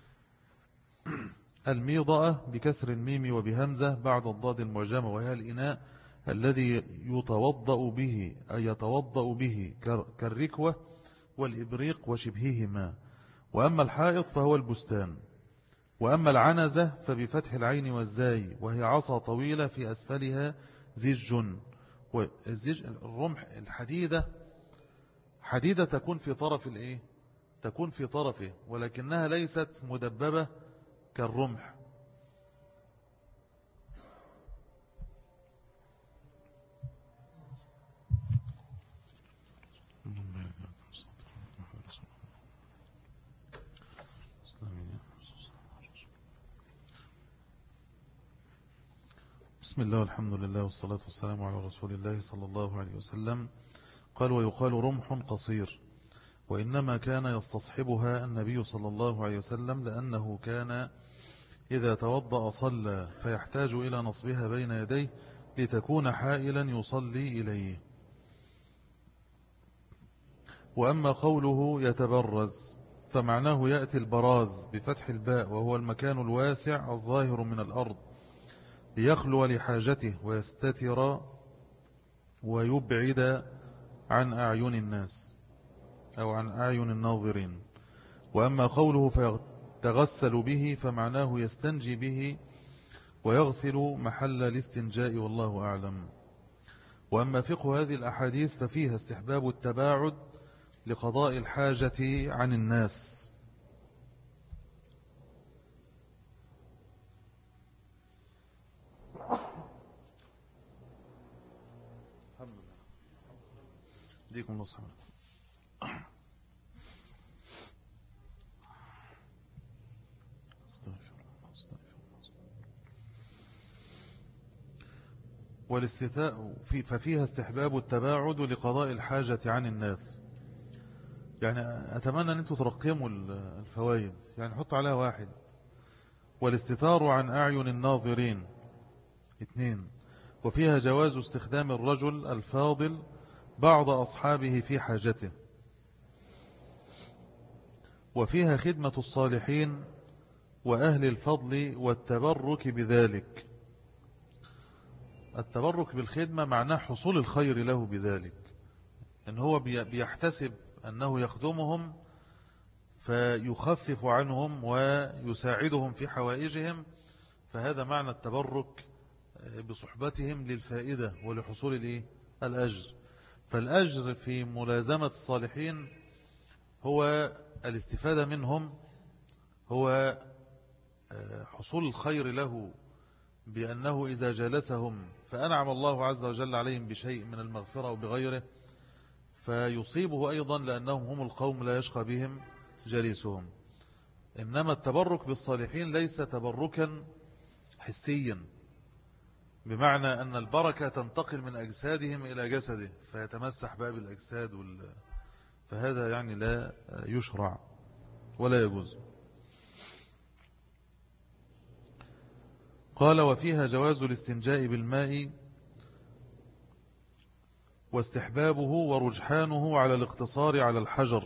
الميضة بكسر الميم وبهمزة بعد الضاد المعجمة، وهي الإناء الذي يتوضأ به أي يتوضأ به كالركوة والإبريق وشبههما. وأما الحائط فهو البستان. وأما العنزة فبفتح العين والزاي، وهي عصا طويلة في أسفلها زج. والزج الرمح الحديدة، حديدة تكون في طرف الإيه؟ تكون في طرفه، ولكنها ليست مدببة كالرمح. بسم الله والحمد لله والصلاة والسلام على رسول الله صلى الله عليه وسلم. قال ويقال رمح قصير، وإنما كان يستصحبها النبي صلى الله عليه وسلم لأنه كان إذا توضأ صلى فيحتاج إلى نصبها بين يديه لتكون حائلا يصلي إليه. وأما قوله يتبرز فمعناه يأتي البراز بفتح الباء، وهو المكان الواسع الظاهر من الأرض ليخلو لحاجته ويستتر ويبعد عن أعين الناس أو عن أعين الناظرين. وأما قوله فيتغسل به فمعناه يستنجي به ويغسل محل الاستنجاء، والله أعلم. وأما فقه هذه الأحاديث ففيها استحباب التباعد لقضاء الحاجة عن الناس. ديكم الله سبحانه. ففيها استحباب التباعد لقضاء الحاجة عن الناس. يعني أتمنى أن أنتم ترقموا الفوائد، يعني حط عليها 1. والاستتار عن أعين الناظرين. 2. وفيها جواز استخدام الرجل الفاضل بعض أصحابه في حاجته. وفيها خدمة الصالحين وأهل الفضل والتبرك بذلك. التبرك بالخدمة معناه حصول الخير له بذلك، إن هو بيحتسب أنه يخدمهم فيخفف عنهم ويساعدهم في حوائجهم، فهذا معنى التبرك بصحبتهم للفائدة ولحصول الأجر. فالأجر في ملازمة الصالحين هو الاستفادة منهم، هو حصول الخير له بأنه إذا جالسهم فأنعم الله عز وجل عليهم بشيء من المغفرة أو بغيره، فيصيبه أيضا لأنهم هم القوم لا يشقى بهم جليسهم. إنما التبرك بالصالحين ليس تبركا حسيا، بمعنى أن البركة تنتقل من أجسادهم إلى جسده فيتمسح باب الأجساد فهذا يعني لا يشرع ولا يجوز. قال وفيها جواز الاستنجاء بالماء واستحبابه ورجحانه على الاقتصار على الحجر.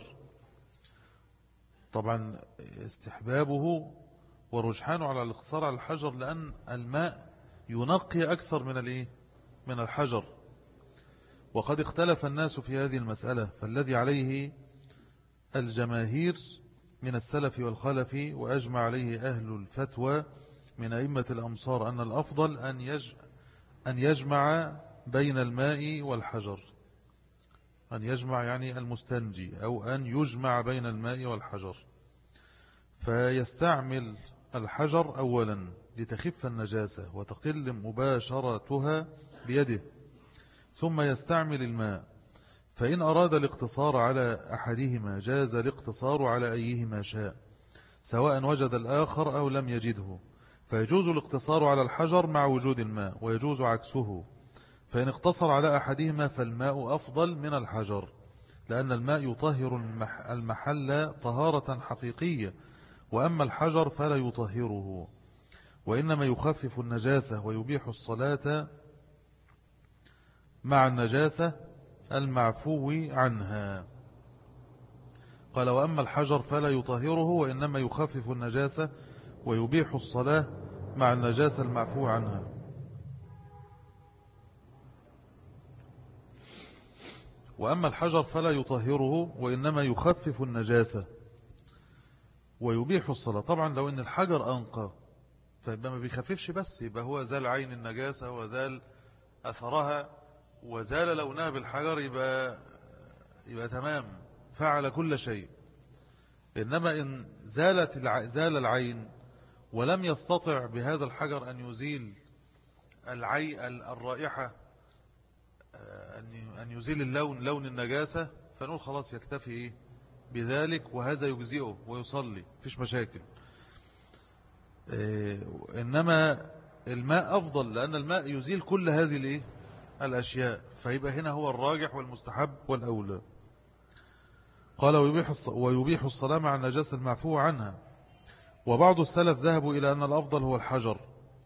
طبعا استحبابه ورجحانه على الاقتصار على الحجر لأن الماء ينقي أكثر من الحجر. وقد اختلف الناس في هذه المسألة، فالذي عليه الجماهير من السلف والخلف وأجمع عليه أهل الفتوى من أئمة الأمصار أن الأفضل أن يجمع بين الماء والحجر، أن يجمع يعني المستنجي، أو أن يجمع بين الماء والحجر، فيستعمل الحجر أولا لتخف النجاسة وتقل مباشرتها بيده، ثم يستعمل الماء. فإن أراد الاقتصار على أحدهما جاز الاقتصار على أيهما شاء سواء وجد الآخر أو لم يجده، فيجوز الاقتصار على الحجر مع وجود الماء، ويجوز عكسه. فإن اقتصر على أحدهما فالماء أفضل من الحجر، لأن الماء يطهر المحل طهارة حقيقية، وأما الحجر فلا يطهره، وإنما يخفف النجاسة ويبيح الصلاة مع النجاسة المعفو عنها. قال وأما الحجر فلا يطهره وإنما يخفف النجاسة ويبيح الصلاة مع النجاسة المعفو عنها. وأما الحجر فلا يطهره وإنما يخفف النجاسة ويبيح الصلاة. طبعا لو إن الحجر أنقى فيبقى ما بيخففش بس، يبقى هو زال عين النجاسة وزال أثرها وزال لونها بالحجر، يبقى تمام، فعل كل شيء. إنما إن زال العين ولم يستطع بهذا الحجر أن يزيل الرائحة، أن يزيل لون النجاسة، فنقول خلاص يكتفي بذلك، وهذا يجزئه ويصلي فيش مشاكل. إنما الماء أفضل، لأن الماء يزيل كل هذه الأشياء، فيبقى هنا هو الراجح والمستحب والأولى. قال ويبيح الصلاة مع النجاسة المعفو عنها. وبعض السلف ذهبوا إلى أن الأفضل هو الحجر،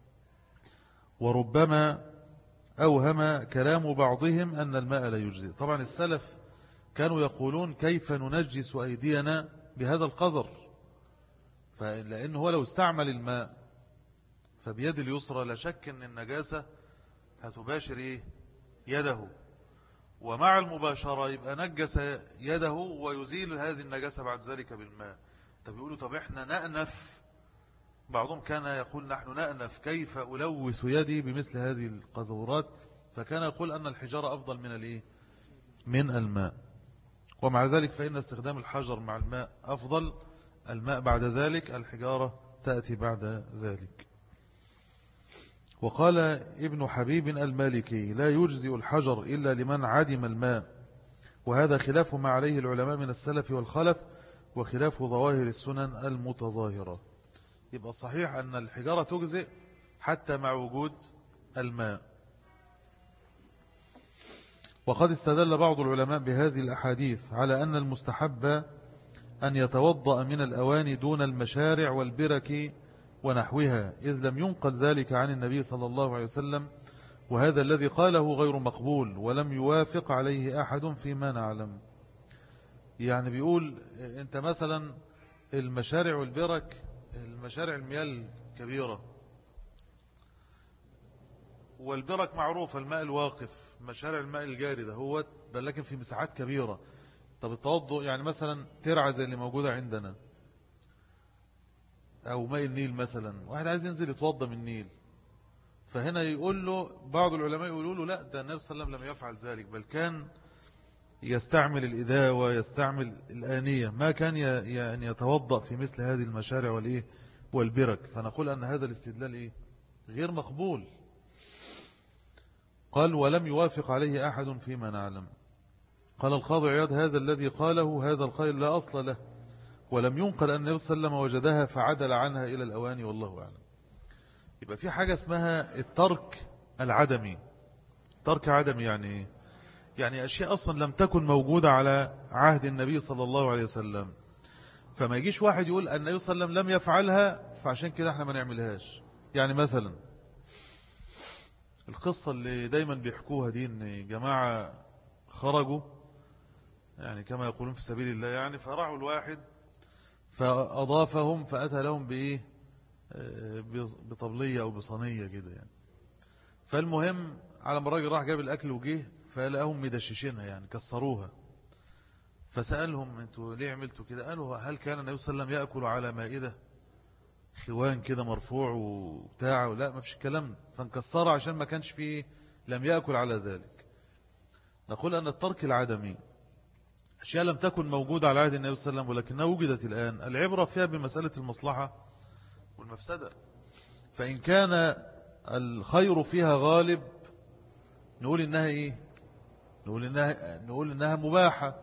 وربما أوهم كلام بعضهم أن الماء لا يجزي. طبعا السلف كانوا يقولون كيف ننجس أيدينا بهذا القذر، لأنه هو لو استعمل الماء فبيد اليسرى لا شك أن النجاسة هتباشر يده، ومع المباشرة يبقى نجس يده ويزيل هذه النجاسة بعد ذلك بالماء. طب احنا نأنف، بعضهم كان يقول نحن نأنف كيف ألوث يدي بمثل هذه القذورات، فكان يقول أن الحجارة أفضل من الماء. ومع ذلك فإن استخدام الحجر مع الماء أفضل، الماء بعد ذلك، الحجارة تأتي بعد ذلك. وقال ابن حبيب المالكي لا يجزئ الحجر إلا لمن عدم الماء، وهذا خلاف ما عليه العلماء من السلف والخلف، وخلاف ظواهر السنن المتظاهرة. يبقى صحيح أن الحجارة تجزئ حتى مع وجود الماء، وقد استدل بعض العلماء بهذه الأحاديث على أن المستحب أن يتوضأ من الأواني دون المشارع والبرك ونحوها، إذ لم ينقل ذلك عن النبي صلى الله عليه وسلم، وهذا الذي قاله غير مقبول ولم يوافق عليه أحد فيما نعلم. يعني بيقول أنت مثلا المشارع والبرك، المشارع المياه الكبيرة، والبرك معروف الماء الواقف، مشارع الماء الجاري ده هو بل لكن في مساحات كبيرة. طب التوضؤ يعني مثلا ترعة زي اللي موجودة عندنا، أو ماء النيل مثلا، واحد عايز ينزل يتوضى من النيل، فهنا يقول له بعض العلماء يقولوا له لا، ده النبي صلى الله عليه وسلم لم يفعل ذلك، بل كان يستعمل الإداوة، يستعمل الآنية، ما كان يعني يتوضأ في مثل هذه المشارع والإيه والبرك. فنقول أن هذا الاستدلال إيه غير مقبول. قال ولم يوافق عليه أحد فيما نعلم. قال القاضي عياض هذا الذي قاله هذا القائل لا أصل له، ولم ينقل أن النبي صلى الله عليه وسلم وجدها فعدل عنها إلى الأواني، والله أعلم. يبقى في حاجة اسمها الترك العدمي. ترك عدمي يعني إيه؟ يعني أشياء أصلا لم تكن موجودة على عهد النبي صلى الله عليه وسلم، فما يجيش واحد يقول النبي صلى الله عليه وسلم لم يفعلها فعشان كده احنا ما نعملهاش. يعني مثلا القصة اللي دايما بيحكوها دي، ان جماعة خرجوا يعني كما يقولون في سبيل الله، يعني فرعوا الواحد فأضافهم فأتى لهم بإيه، بطبلية أو بصينية كده يعني. فالمهم على ما الراجل راح جاب الأكل وجيه فلقاهم مدششينها يعني كسروها، فسألهم انتوا ليه عملتوا كده؟ قالوا هل كان النبي صلى الله عليه وسلم يأكل على مائدة خوان كده مرفوع وبتاع؟ لا، ما فيش الكلام ده، فانكسرها عشان ما كانش فيه، لم يأكل على ذلك. نقول أن الترك العدمي أشياء لم تكن موجودة على عهد النبي صلى الله عليه وسلم ولكنها وجدت الآن، العبرة فيها بمسألة المصلحة والمفسدة. فإن كان الخير فيها غالب نقول إنها إيه؟ نقول إنها مباحة.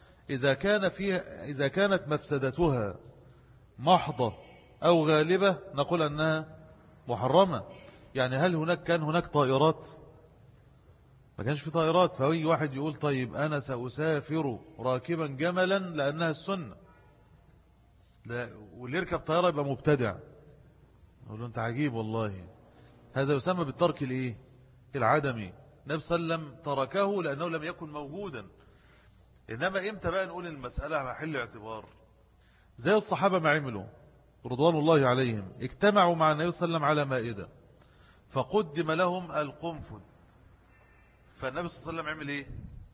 إذا كانت مفسدتها محضة أو غالبة نقول أنها محرمة. يعني هل كان هناك طائرات؟ ما كانش في طائرات، فأي واحد يقول طيب أنا سأسافر راكبا جملا لأنها السنة، واللي يركب طائرة يبقى مبتدع. نقول له أنت عجيب والله، هذا يسمى بالترك الإيه؟ العدمي. النبي صلى الله عليه وسلم تركه لأنه لم يكن موجودا. إنما إمتى بقى نقول المسألة محل اعتبار؟ زي الصحابة ما عملوا رضوان الله عليهم، اجتمعوا مع النبي صلى الله عليه وسلم على مائدة فقدم لهم القنفذ، فالنبي صلى الله عليه وسلم عمل إيه؟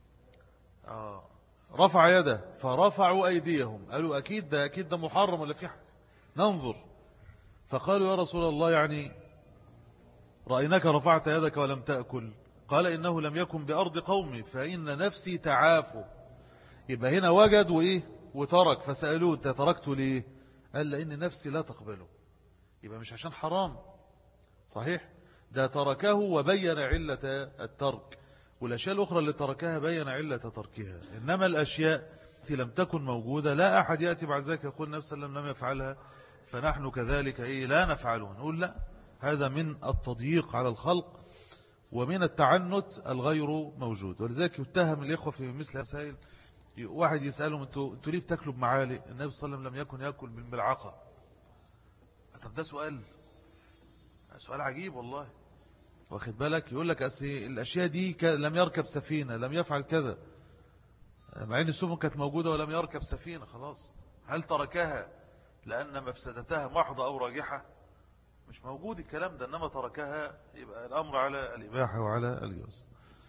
رفع يده فرفعوا أيديهم، قالوا أكيد ده محرم ولا في حاجة، ننظر. فقالوا يا رسول الله يعني رأيناك رفعت يدك ولم تأكل. قال إنه لم يكن بأرض قومي فإن نفسي تعافوا. يبقى هنا وجد وإيه وترك، فسألوه أنت تركته ليه؟ قال لأن نفسي لا تقبله. يبقى مش عشان حرام، صحيح، ده تركه وبين علة الترك، والأشياء الأخرى اللي تركها بين علة تركها. إنما الأشياء التي لم تكن موجودة لا أحد يأتي بعد ذلك يقول النبي صلى الله عليه وسلم لم يفعلها فنحن كذلك لا نفعله. نقول لا، هذا من التضييق على الخلق ومن التعنت الغير موجود. ولذلك يتهم الإخوة في مثل المسائل، واحد يسألهم انتوا ليه بتاكلوا بمعالق؟ النبي صلى الله عليه وسلم لم يكن يأكل بالملعقة. طب ده سؤال عجيب والله، واخد بالك؟ يقول لك الأشياء دي لم يركب سفينة، لم يفعل كذا، مع ان السفن كانت موجودة ولم يركب سفينة. خلاص، هل تركها لأن مفسدتها محضة أو راجحة؟ مش موجود الكلام ده، إنما تركها يبقى الأمر على الإباحة وعلى الجواز.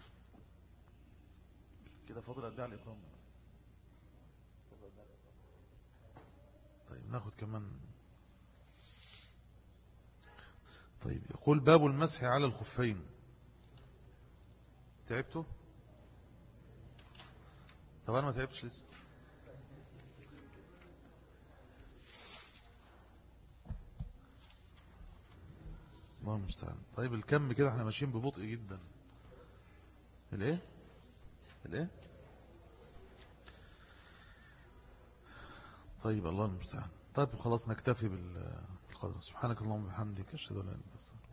كده فاضل قد ايه على الإقامة؟ طيب ناخد كمان. طيب يقول باب المسح على الخفين. تعبتوا؟ طب أنا ما تعبتش لسه. الله المستعان. طيب الكم كده احنا ماشيين ببطء جدا. الايه؟ طيب الله المستعان. طيب خلاص نكتفي بالقدر. سبحانك اللهم وبحمدك، اشهد ان لا اله الا انت استغفرك.